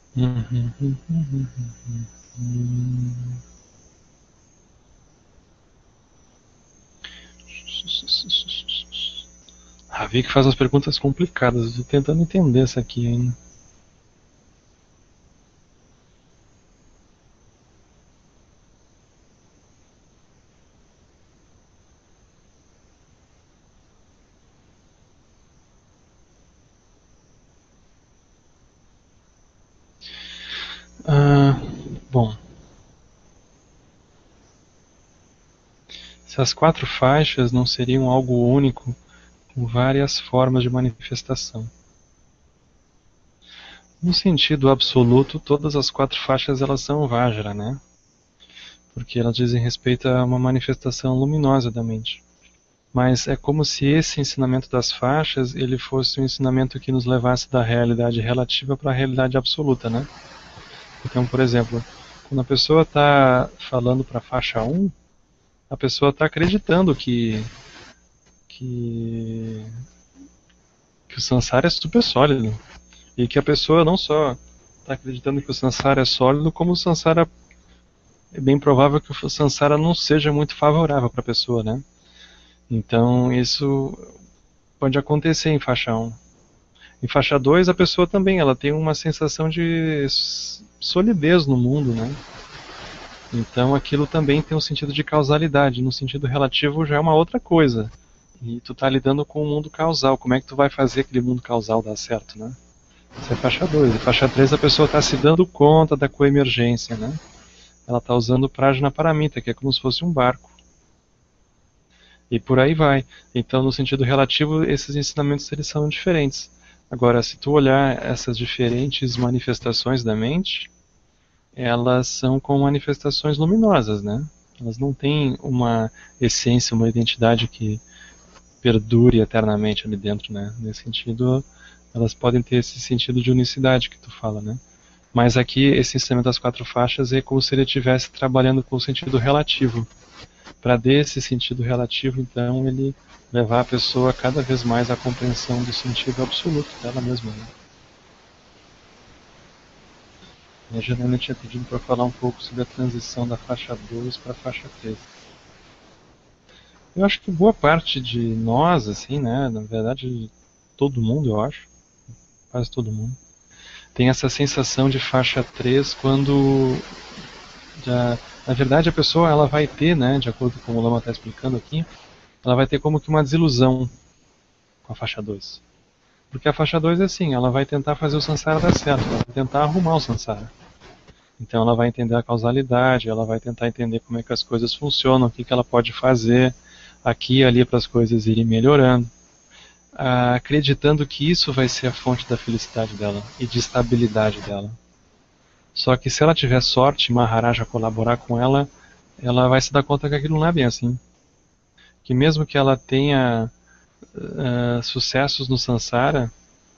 Uhum, uhum, uhum, uhum. Ah, vi que faz umas perguntas complicadas. Eu tô tentando entender essa aqui ainda. Ah, bom, se as quatro faixas não seriam algo único, com várias formas de manifestação. No sentido absoluto, todas as quatro faixas elas são Vajra, né? Porque elas dizem respeito a uma manifestação luminosa da mente. Mas é como se esse ensinamento das faixas ele fosse um ensinamento que nos levasse da realidade relativa para a realidade absoluta, né? Então, por exemplo, quando a pessoa está falando para a faixa um, a pessoa está acreditando que, que, que o samsara é super sólido. E que a pessoa não só está acreditando que o samsara é sólido, como o samsara é bem provável que o samsara não seja muito favorável para a pessoa, né? Então isso pode acontecer em faixa um. Em faixa dois a pessoa também ela tem uma sensação de solidez no mundo, né? Então aquilo também tem um sentido de causalidade. No sentido relativo já é uma outra coisa. E tu tá lidando com o mundo causal. Como é que tu vai fazer aquele mundo causal dar certo, né? Isso é faixa dois. Em faixa três a pessoa está se dando conta da coemergência, né? Ela está usando Prajna Paramita, que é como se fosse um barco. E por aí vai. Então, no sentido relativo, esses ensinamentos eles são diferentes. Agora, se tu olhar essas diferentes manifestações da mente, elas são como manifestações luminosas, né? Elas não têm uma essência, uma identidade que perdure eternamente ali dentro, né? Nesse sentido, elas podem ter esse sentido de unicidade que tu fala, né? Mas aqui, esse ensinamento das quatro faixas é como se ele estivesse trabalhando com o sentido relativo. Para desse sentido relativo, então, ele levar a pessoa cada vez mais à compreensão do sentido absoluto dela mesma, né? E a Janela tinha pedido para falar um pouco sobre a transição da faixa dois para a faixa três. Eu acho que boa parte de nós, assim, né, na verdade, todo mundo, eu acho, quase todo mundo, tem essa sensação de faixa três quando, já, na verdade, a pessoa ela vai ter, né, de acordo com o Lama está explicando aqui, ela vai ter como que uma desilusão com a faixa dois. Porque a faixa dois é assim, ela vai tentar fazer o samsara dar certo, ela vai tentar arrumar o samsara. Então ela vai entender a causalidade, ela vai tentar entender como é que as coisas funcionam, o que, que ela pode fazer aqui e ali para as coisas irem melhorando, ah, acreditando que isso vai ser a fonte da felicidade dela e de estabilidade dela. Só que se ela tiver sorte, Maharaja colaborar com ela, ela vai se dar conta que aquilo não é bem assim. Que mesmo que ela tenha uh, sucessos no samsara,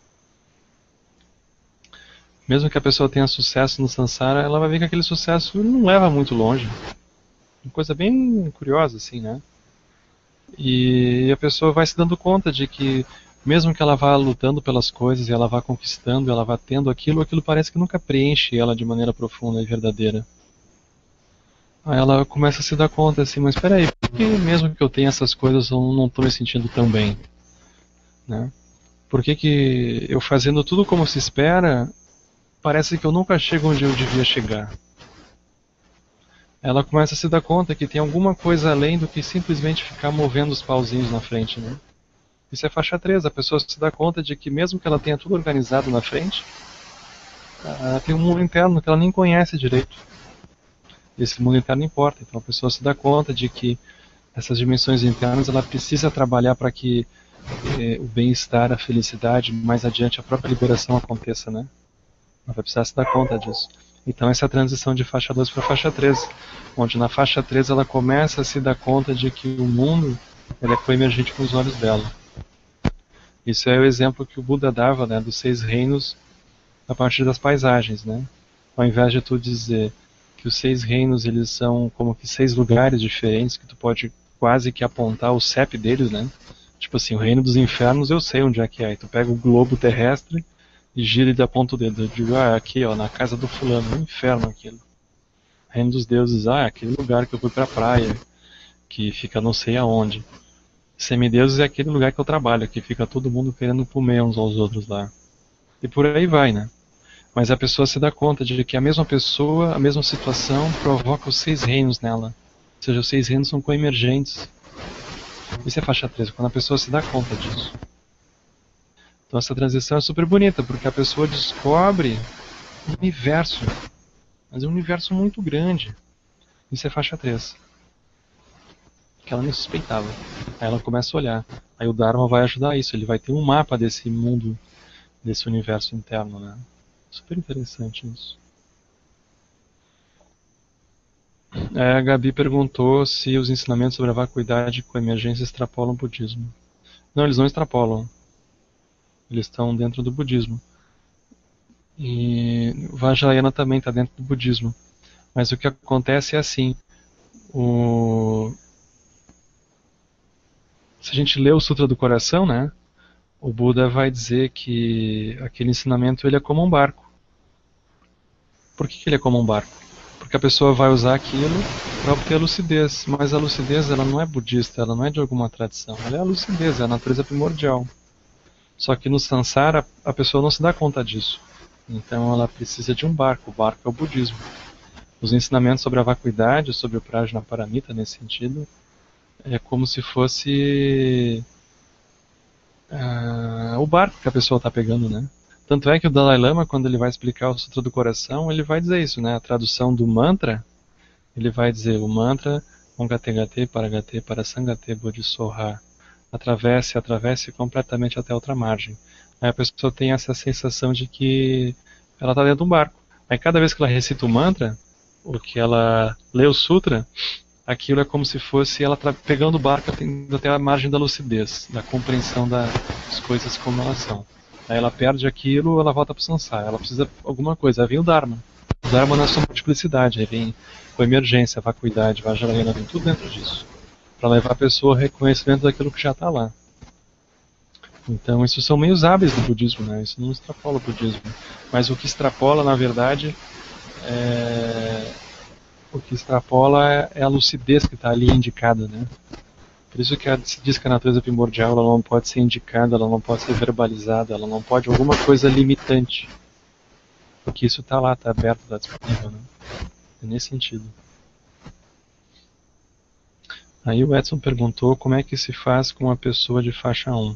mesmo que a pessoa tenha sucesso no samsara, ela vai ver que aquele sucesso não leva muito longe. Uma coisa bem curiosa, assim, né? E a pessoa vai se dando conta de que, mesmo que ela vá lutando pelas coisas e ela vá conquistando, ela vá tendo aquilo, aquilo parece que nunca preenche ela de maneira profunda e verdadeira. Aí ela começa a se dar conta assim, mas espera aí, por que mesmo que eu tenha essas coisas eu não estou me sentindo tão bem? Né? Por que, que eu fazendo tudo como se espera, parece que eu nunca chego onde eu devia chegar? Ela começa a se dar conta que tem alguma coisa além do que simplesmente ficar movendo os pauzinhos na frente, né? Isso é faixa três, a pessoa se dá conta de que mesmo que ela tenha tudo organizado na frente, ela tem um mundo interno que ela nem conhece direito. Esse mundo interno importa, então a pessoa se dá conta de que essas dimensões internas ela precisa trabalhar para que eh, o bem-estar, a felicidade, mais adiante a própria liberação aconteça, né? Ela vai precisar se dar conta disso. Então essa é a transição de faixa dois para faixa três, onde na faixa três ela começa a se dar conta de que o mundo ele é coemergente com os olhos dela. Isso é o exemplo que o Buda dava, né, dos seis reinos a partir das paisagens, né? Ao invés de tu dizer que os seis reinos eles são como que seis lugares diferentes que tu pode quase que apontar o C E P deles, né? Tipo assim, o reino dos infernos eu sei onde é que é. Tu pega o globo terrestre e gira e aponta o dedo. Eu digo, ah, aqui ó, na casa do fulano, no inferno aquilo. Reino dos deuses, ah, é aquele lugar que eu fui pra praia, que fica não sei aonde. Semideuses é aquele lugar que eu trabalho, que fica todo mundo querendo comer uns aos outros lá. E por aí vai, né? Mas a pessoa se dá conta de que a mesma pessoa, a mesma situação, provoca os seis reinos nela. Ou seja, os seis reinos são coemergentes. Isso é faixa três, quando a pessoa se dá conta disso. Então essa transição é super bonita, porque a pessoa descobre um universo. Mas é um universo muito grande. Isso é faixa três. Que ela nem suspeitava. Aí ela começa a olhar. Aí o Dharma vai ajudar isso. Ele vai ter um mapa desse mundo, desse universo interno, né? Super interessante isso. É, a Gabi perguntou se os ensinamentos sobre a vacuidade com emergência extrapolam o budismo. Não, eles não extrapolam. Eles estão dentro do budismo. E Vajrayana também está dentro do budismo. Mas o que acontece é assim. O... Se a gente lê o Sutra do Coração, né? O Buda vai dizer que aquele ensinamento ele é como um barco. Por que, que ele é como um barco? Porque a pessoa vai usar aquilo para obter a lucidez. Mas a lucidez ela não é budista, ela não é de alguma tradição. Ela é a lucidez, é a natureza primordial. Só que no Sansara a pessoa não se dá conta disso. Então ela precisa de um barco. O barco é o budismo. Os ensinamentos sobre a vacuidade, sobre o Prajnaparamita nesse sentido, é como se fosse uh, o barco que a pessoa está pegando, né? Tanto é que o Dalai Lama, quando ele vai explicar o Sutra do Coração, ele vai dizer isso, né? A tradução do mantra, ele vai dizer o mantra Om Gate Gate Paragate Parasangate Bodhisoha. Atravesse, atravesse completamente até outra margem. Aí a pessoa tem essa sensação de que ela está dentro de um barco. Aí cada vez que ela recita o mantra, ou que ela lê o sutra, aquilo é como se fosse ela pegando o barco até a margem da lucidez, da compreensão das coisas como elas são. Aí ela perde aquilo, ela volta para o Sansara. Ela precisa de alguma coisa. Aí vem o Dharma. O Dharma não é só multiplicidade, aí vem com emergência, vacuidade, Vajrayana, vem tudo dentro disso. Para levar a pessoa ao reconhecimento daquilo que já está lá. Então isso são meios hábeis do budismo, né? Isso não extrapola o budismo. Mas o que extrapola, na verdade, é... o que extrapola é a lucidez que está ali indicada, né? Por isso que se diz que a natureza primordial ela não pode ser indicada, ela não pode ser verbalizada, ela não pode alguma coisa limitante. Porque isso está lá, está aberto, está disponível, né? É nesse sentido. Aí o Edson perguntou como é que se faz com uma pessoa de faixa um.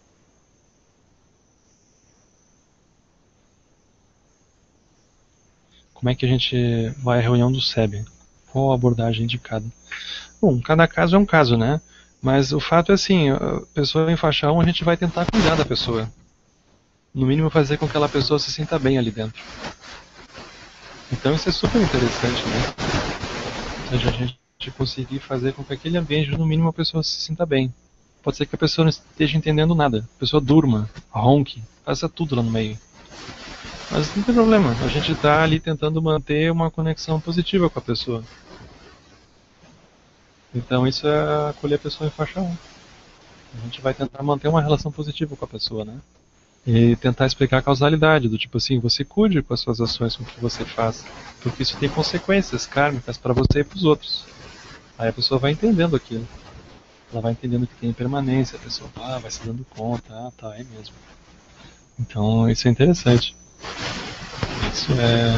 Como é que a gente vai à reunião do S E B? Qual a abordagem indicada? Bom, cada caso é um caso, né? Mas o fato é assim, a pessoa em faixa um, a gente vai tentar cuidar da pessoa. No mínimo fazer com que aquela pessoa se sinta bem ali dentro. Então isso é super interessante, né? Ou seja, a gente conseguir fazer com que aquele ambiente, no mínimo, a pessoa se sinta bem. Pode ser que a pessoa não esteja entendendo nada. A pessoa durma, ronque, faça tudo lá no meio. Mas não tem problema, a gente está ali tentando manter uma conexão positiva com a pessoa. Então isso é acolher a pessoa em faixa um. A gente vai tentar manter uma relação positiva com a pessoa, né? E tentar explicar a causalidade, do tipo assim, você cuide com as suas ações, com o que você faz, porque isso tem consequências kármicas para você e para os outros. Aí a pessoa vai entendendo aquilo. Ela vai entendendo que tem impermanência, a pessoa ah, vai se dando conta, ah tá, é mesmo. Então isso é interessante. Isso é...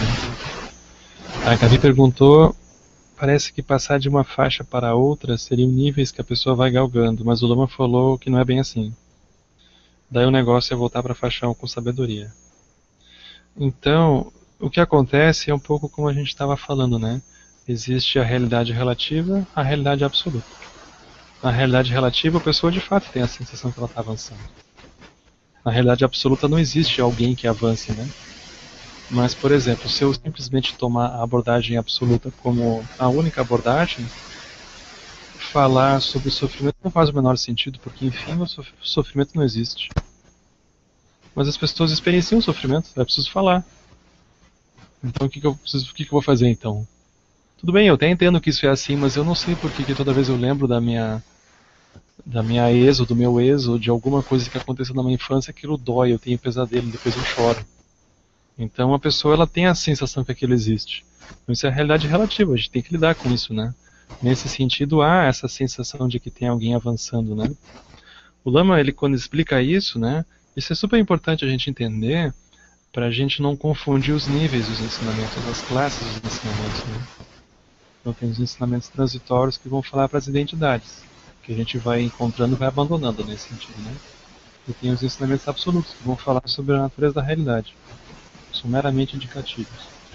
A Gabi perguntou, parece que passar de uma faixa para outra seriam níveis que a pessoa vai galgando, mas o Lama falou que não é bem assim. Daí o negócio é voltar para a faixa um com sabedoria. Então, o que acontece é um pouco como a gente estava falando, né? Existe a realidade relativa, a realidade absoluta. Na realidade relativa, a pessoa de fato tem a sensação que ela está avançando. Na realidade absoluta não existe alguém que avance, né? Mas, por exemplo, se eu simplesmente tomar a abordagem absoluta como a única abordagem, falar sobre o sofrimento não faz o menor sentido, porque, enfim, o sofrimento não existe. Mas as pessoas experienciam o sofrimento, é preciso falar. Então, o que, que, eu, preciso, o que, que eu vou fazer, então? Tudo bem, eu até entendo que isso é assim, mas eu não sei por que, que toda vez eu lembro da minha, da minha ex ou do meu ex ou de alguma coisa que aconteceu na minha infância, aquilo dói, eu tenho pesadelo, depois eu choro. Então a pessoa ela tem a sensação que aquilo existe. Então, isso é a realidade relativa, a gente tem que lidar com isso, né? Nesse sentido, há essa sensação de que tem alguém avançando, né? O Lama, ele quando explica isso, né? Isso é super importante a gente entender para a gente não confundir os níveis dos ensinamentos, as classes dos ensinamentos, né? Então tem os ensinamentos transitórios que vão falar para as identidades, que a gente vai encontrando e vai abandonando nesse sentido, né? E tem os ensinamentos absolutos que vão falar sobre a natureza da realidade. São meramente indicativos.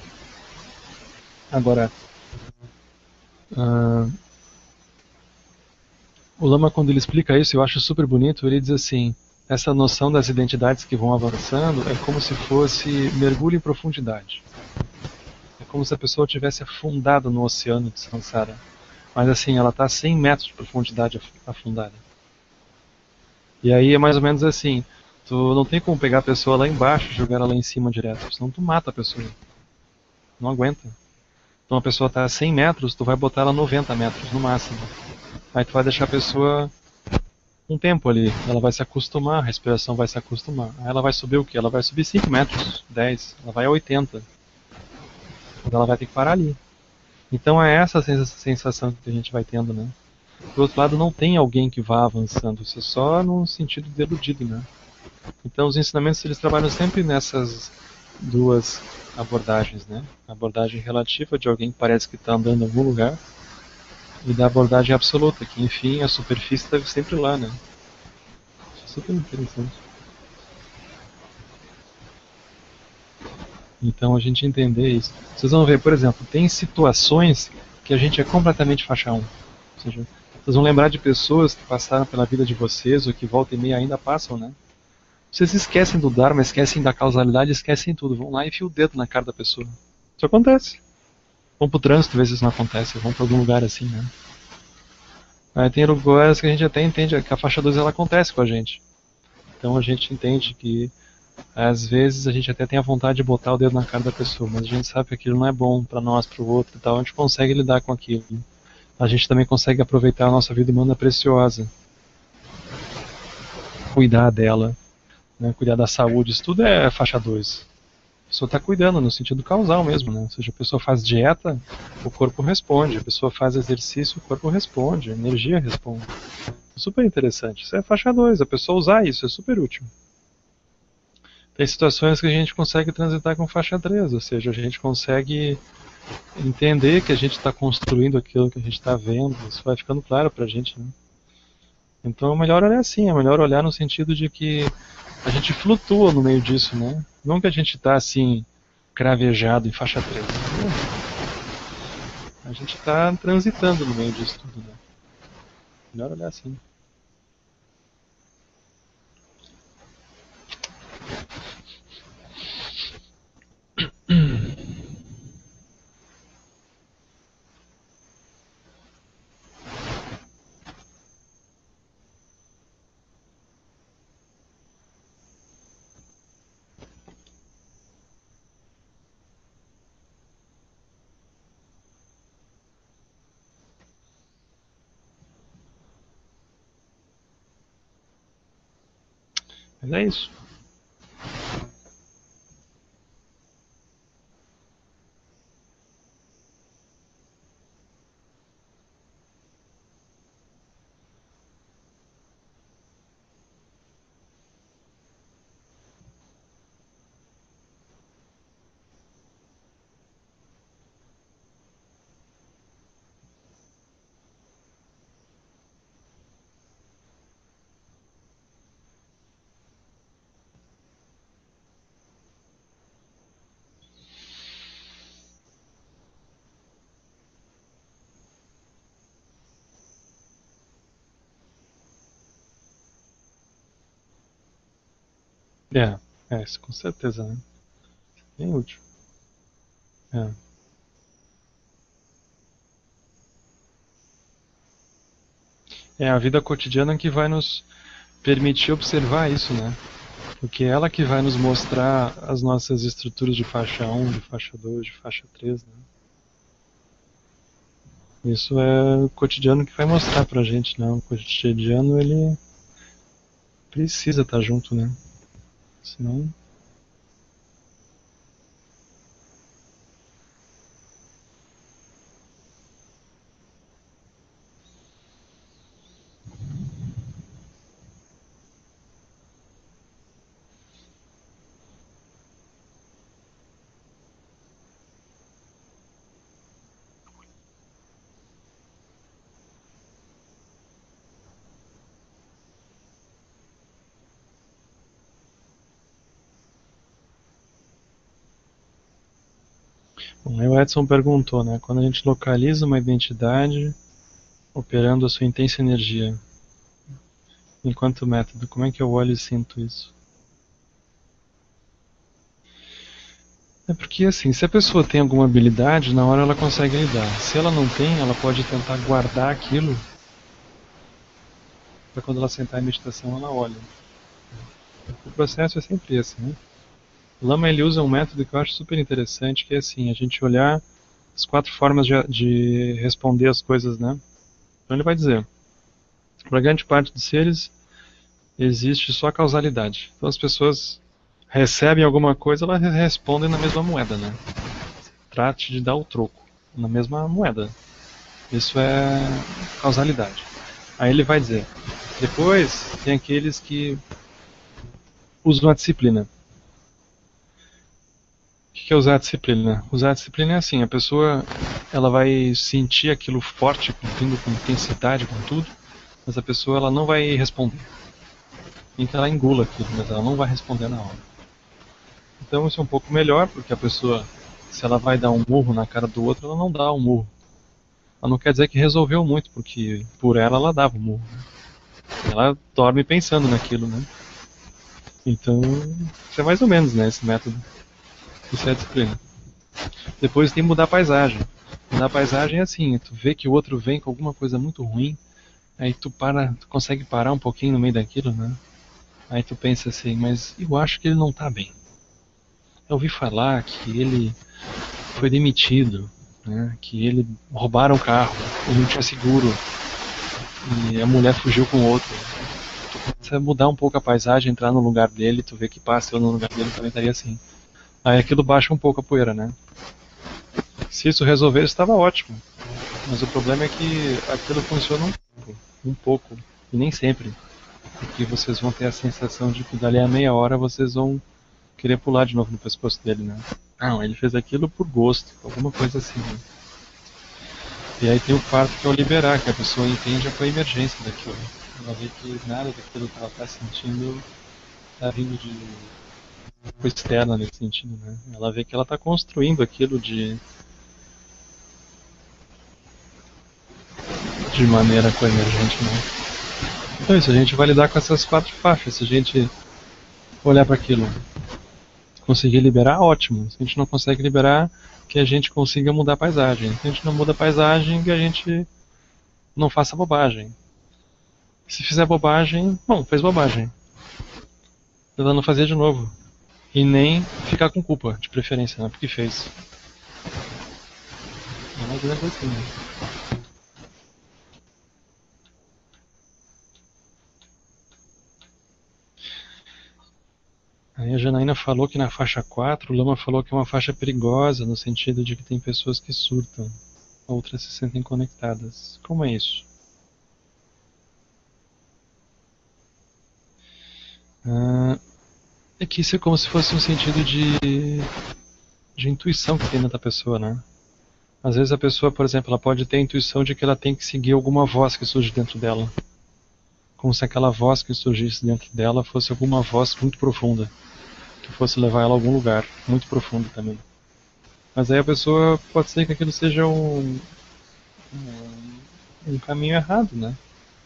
Agora, uh, o Lama, quando ele explica isso, eu acho super bonito, ele diz assim, essa noção das identidades que vão avançando é como se fosse mergulho em profundidade. É como se a pessoa tivesse afundado no oceano de Sansara. Mas assim, ela está a cem metros de profundidade afundada. E aí é mais ou menos assim, tu não tem como pegar a pessoa lá embaixo e jogar ela lá em cima direto, senão tu mata a pessoa. Não aguenta. Então a pessoa está a cem metros, tu vai botar ela a noventa metros no máximo. Aí tu vai deixar a pessoa um tempo ali, ela vai se acostumar, a respiração vai se acostumar. Aí ela vai subir o quê? Ela vai subir cinco metros, dez, ela vai a oitenta. Então ela vai ter que parar ali. Então é essa sensação que a gente vai tendo, né? Do outro lado não tem alguém que vá avançando, isso é só no sentido deludido, né? Então os ensinamentos eles trabalham sempre nessas duas abordagens, né? A abordagem relativa de alguém que parece que está andando em algum lugar e da abordagem absoluta, que enfim a superfície está sempre lá, né? Isso é super interessante. Então a gente entender isso. Vocês vão ver, por exemplo, tem situações que a gente é completamente faixa um. Ou seja, vocês vão lembrar de pessoas que passaram pela vida de vocês ou que volta e meia ainda passam, né? Vocês esquecem do Dharma, esquecem da causalidade, esquecem tudo. Vão lá e enfiam o dedo na cara da pessoa. Isso acontece. Vão pro trânsito ver se isso não acontece. Vão para algum lugar assim, né? Aí tem lugares que a gente até entende que a faixa dois ela acontece com a gente. Então a gente entende que às vezes a gente até tem a vontade de botar o dedo na cara da pessoa, mas a gente sabe que aquilo não é bom para nós, para o outro e tal. A gente consegue lidar com aquilo. A gente também consegue aproveitar a nossa vida humana preciosa. Cuidar dela. Né, cuidar da saúde, isso tudo é faixa dois. A pessoa está cuidando no sentido causal mesmo, né? Ou seja, a pessoa faz dieta, o corpo responde, a pessoa faz exercício, o corpo responde, a energia responde. É super interessante. Isso é faixa dois, a pessoa usar isso é super útil. Tem situações que a gente consegue transitar com faixa três, ou seja, a gente consegue entender que a gente está construindo aquilo que a gente está vendo, isso vai ficando claro pra gente, né? Então é melhor olhar assim, é melhor olhar no sentido de que a gente flutua no meio disso, né? Não que a gente está assim, cravejado em faixa três. Né? A gente está transitando no meio disso tudo, né? Melhor olhar assim. Mas é isso. É, é, isso com certeza, né? Bem útil. É. É a vida cotidiana que vai nos permitir observar isso, né? Porque é ela que vai nos mostrar as nossas estruturas de faixa um, de faixa dois, de faixa três, né? Isso é o cotidiano que vai mostrar pra gente, né? O cotidiano, ele precisa estar junto, né? Senão... Bom, aí o Edson perguntou, né? Quando a gente localiza uma identidade operando a sua intensa energia, enquanto método, como é que eu olho e sinto isso? É porque, assim, se a pessoa tem alguma habilidade, na hora ela consegue lidar. Se ela não tem, ela pode tentar guardar aquilo para quando ela sentar em meditação, ela olha. O processo é sempre esse, né? O Lama, ele usa um método que eu acho super interessante, que é assim, a gente olhar as quatro formas de, de responder as coisas, né? Então ele vai dizer, para grande parte dos seres, existe só causalidade. Então as pessoas recebem alguma coisa, elas respondem na mesma moeda, né? Trate de dar o troco na mesma moeda. Isso é causalidade. Aí ele vai dizer, depois tem aqueles que usam a disciplina. O que é usar a disciplina? Usar a disciplina é assim, a pessoa ela vai sentir aquilo forte, vindo com intensidade, com tudo, mas a pessoa ela não vai responder. Então ela engula aquilo, mas ela não vai responder na hora. Então isso é um pouco melhor, porque a pessoa, se ela vai dar um murro na cara do outro, ela não dá um murro. Ela não quer dizer que resolveu muito, porque por ela ela dava um murro. Ela dorme pensando naquilo, né? Então, isso é mais ou menos, né, esse método. Isso é a disciplina. Depois tem que mudar a paisagem. Mudar a paisagem é assim, tu vê que o outro vem com alguma coisa muito ruim, aí tu para, tu consegue parar um pouquinho no meio daquilo, né? Aí tu pensa assim, mas eu acho que ele não tá bem. Eu ouvi falar que ele foi demitido, né? Que ele roubaram o carro, ele não tinha seguro e a mulher fugiu com outro. Tu começa a mudar um pouco a paisagem, entrar no lugar dele, tu vê que passa eu no lugar dele também estaria assim. Aí aquilo baixa um pouco a poeira, né? Se isso resolver, estava ótimo. Mas o problema é que aquilo funciona um pouco, um pouco, e nem sempre. Porque vocês vão ter a sensação de que dali a meia hora vocês vão querer pular de novo no pescoço dele, né? Não, ele fez aquilo por gosto, alguma coisa assim, né? E aí tem o quarto que é o liberar, que a pessoa entende a coemergência daquilo. Ela vê que nada daquilo que ela está sentindo está vindo de coisa externa nesse sentido, né? Ela vê que ela está construindo aquilo de de maneira coemergente, né? Então isso, a gente vai lidar com essas quatro faixas. Se a gente olhar para aquilo, conseguir liberar, ótimo. Se a gente não consegue liberar, que a gente consiga mudar a paisagem. Se a gente não muda a paisagem, que a gente não faça bobagem. Se fizer bobagem, bom, fez bobagem. Ela não fazer de novo. E nem ficar com culpa, de preferência, né? Porque fez. É mais ou menos assim, né? Aí a Janaína falou que na faixa quatro, o Lama falou que é uma faixa perigosa, no sentido de que tem pessoas que surtam, outras se sentem conectadas. Como é isso? Ah, é que isso é como se fosse um sentido de, de intuição que tem na pessoa, né? Às vezes a pessoa, por exemplo, ela pode ter a intuição de que ela tem que seguir alguma voz que surge dentro dela. Como se aquela voz que surgisse dentro dela fosse alguma voz muito profunda, que fosse levar ela a algum lugar, muito profundo também. Mas aí a pessoa pode ser que aquilo seja um, um, um caminho errado, né?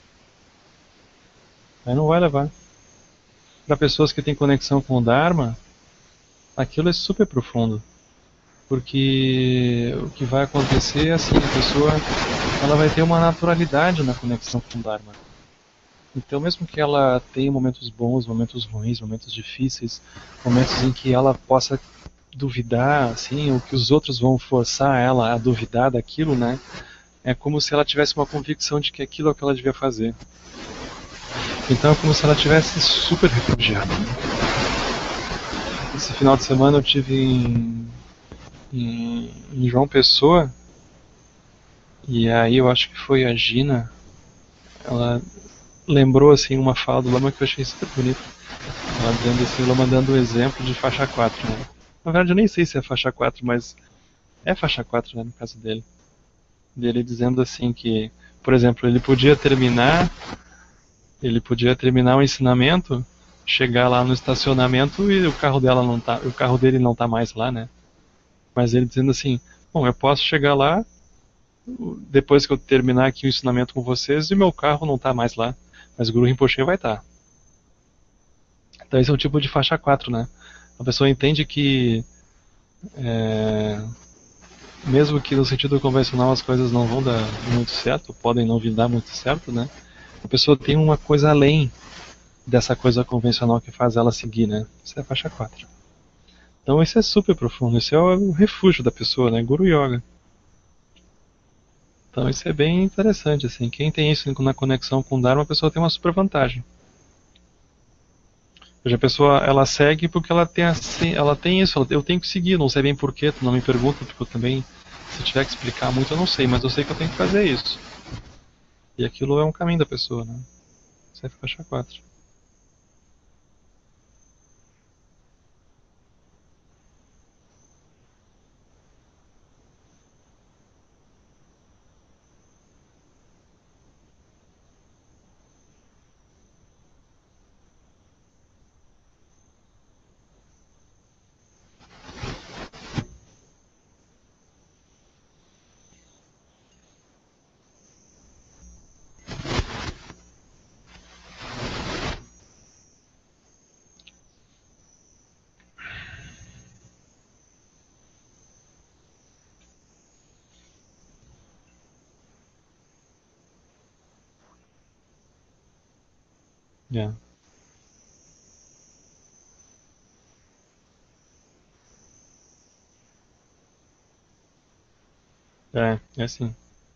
Aí não vai levar. Para pessoas que têm conexão com o Dharma, aquilo é super profundo. Porque o que vai acontecer é assim, a pessoa ela vai ter uma naturalidade na conexão com o Dharma. Então mesmo que ela tenha momentos bons, momentos ruins, momentos difíceis, momentos em que ela possa duvidar, assim, ou que os outros vão forçar ela a duvidar daquilo, né? é como se ela tivesse uma convicção de que aquilo é o que ela devia fazer. Então é como se ela tivesse super refugiada. Esse final de semana eu tive em, em, em João Pessoa, e aí eu acho que foi a Gina, ela lembrou assim uma fala do Lama que eu achei super bonita. Ela dizendo assim, Lama dando um exemplo de faixa quatro, né? Na verdade eu nem sei se é faixa quatro, mas é faixa quatro, né, no caso dele. Dele dizendo assim que, por exemplo, ele podia terminar, ele podia terminar o ensinamento, chegar lá no estacionamento e o carro dela não tá, o carro dele não tá mais lá, né? Mas ele dizendo assim, bom, eu posso chegar lá depois que eu terminar aqui o ensinamento com vocês e meu carro não tá mais lá, mas o Guru Rinpoche vai estar. Então esse é um tipo de faixa quatro, né? A pessoa entende que é, mesmo que no sentido convencional as coisas não vão dar muito certo, podem não vir dar muito certo, né? A pessoa tem uma coisa além dessa coisa convencional que faz ela seguir, né? Isso é a faixa quatro. Então isso é super profundo, isso é o refúgio da pessoa, né? Guru Yoga. Então isso é bem interessante, assim. Quem tem isso na conexão com o Dharma, a pessoa tem uma super vantagem. Hoje a pessoa, ela segue porque ela tem, assim, ela tem isso, eu tenho que seguir, não sei bem porquê, tu não me pergunta, porque eu também, se tiver que explicar muito, eu não sei, mas eu sei que eu tenho que fazer isso. E aquilo é um caminho da pessoa, né? Isso é faixa quatro. Yeah. É, é assim.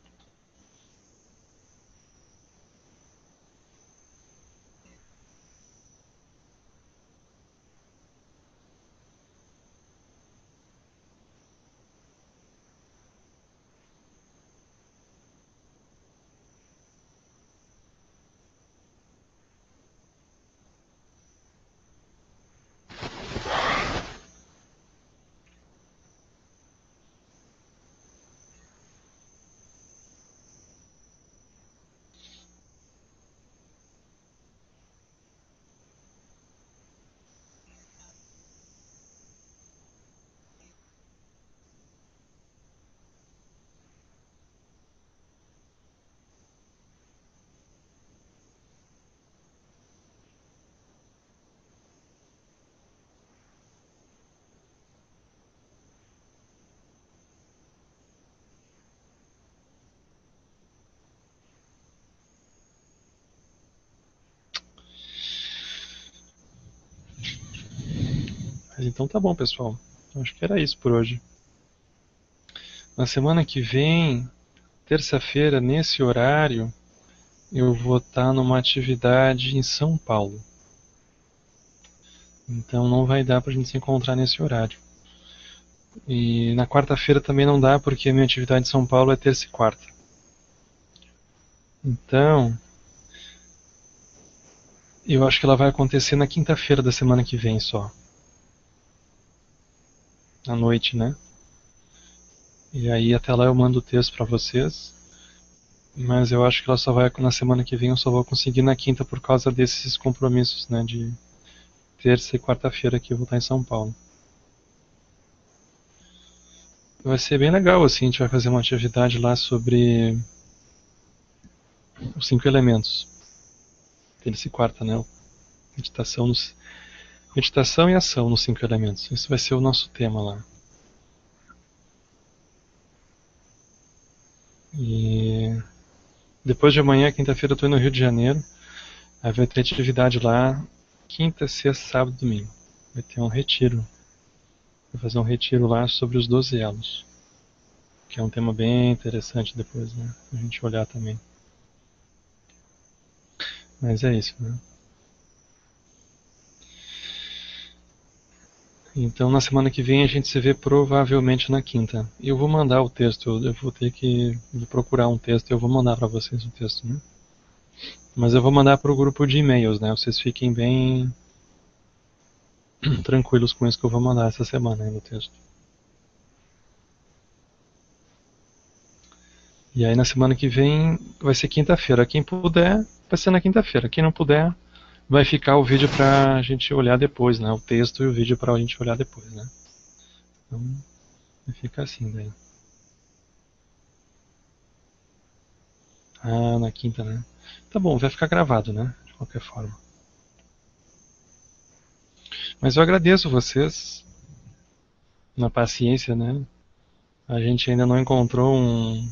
Mas então tá bom, pessoal. Acho que era isso por hoje. Na semana que vem, terça-feira, nesse horário, eu vou estar numa atividade em São Paulo. Então não vai dar pra gente se encontrar nesse horário. E na quarta-feira também não dá, porque a minha atividade em São Paulo é terça e quarta. Então, eu acho que ela vai acontecer na quinta-feira da semana que vem só. À noite, né? E aí até lá eu mando o texto pra vocês. Mas eu acho que ela só vai na semana que vem, eu só vou conseguir na quinta por causa desses compromissos, né? De terça e quarta-feira que eu vou estar em São Paulo. Vai ser bem legal, assim, a gente vai fazer uma atividade lá sobre os cinco elementos. Terça e quarta, né? Meditação, nos... Meditação e ação nos cinco elementos. Esse vai ser o nosso tema lá. E depois de amanhã, quinta-feira, eu estou no Rio de Janeiro. Aí vai ter atividade lá, quinta, sexta, sábado e domingo. Vai ter um retiro. Vou fazer um retiro lá sobre os doze elos. que é um tema bem interessante depois, né? A gente olhar também. Mas é isso, né? Então na semana que vem a gente se vê provavelmente na quinta. Eu vou mandar o texto, eu vou ter que vou procurar um texto e eu vou mandar para vocês o texto, né? Mas eu vou mandar para o grupo de e-mails, né? Vocês fiquem bem tranquilos com isso que eu vou mandar essa semana aí no texto. E aí na semana que vem vai ser quinta-feira. Quem puder, vai ser na quinta-feira. Quem não puder, vai ficar o vídeo pra gente olhar depois, né? O texto e o vídeo pra gente olhar depois, né? Então, vai ficar assim daí. Ah, na quinta, né? Tá bom, vai ficar gravado, né? De qualquer forma. Mas eu agradeço vocês na paciência, né? A gente ainda não encontrou um,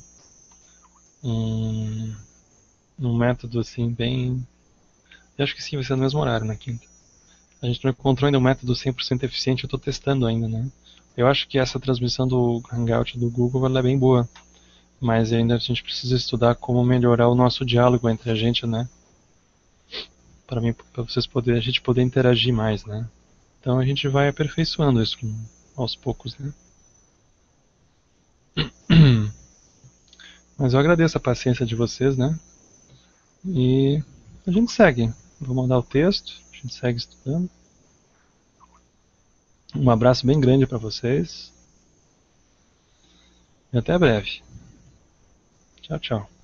um, um método assim bem... Eu acho que sim, vai ser no mesmo horário na quinta. A gente não encontrou ainda um método cem por cento eficiente, eu estou testando ainda, né? Eu acho que essa transmissão do Hangout do Google ela é bem boa, mas ainda a gente precisa estudar como melhorar o nosso diálogo entre a gente, né? Para mim, para vocês poderem, a gente poder interagir mais, né? Então a gente vai aperfeiçoando isso aos poucos, né? Mas eu agradeço a paciência de vocês, né? E a gente segue. Vou mandar o texto, a gente segue estudando. Um abraço bem grande para vocês. E até breve. Tchau, tchau.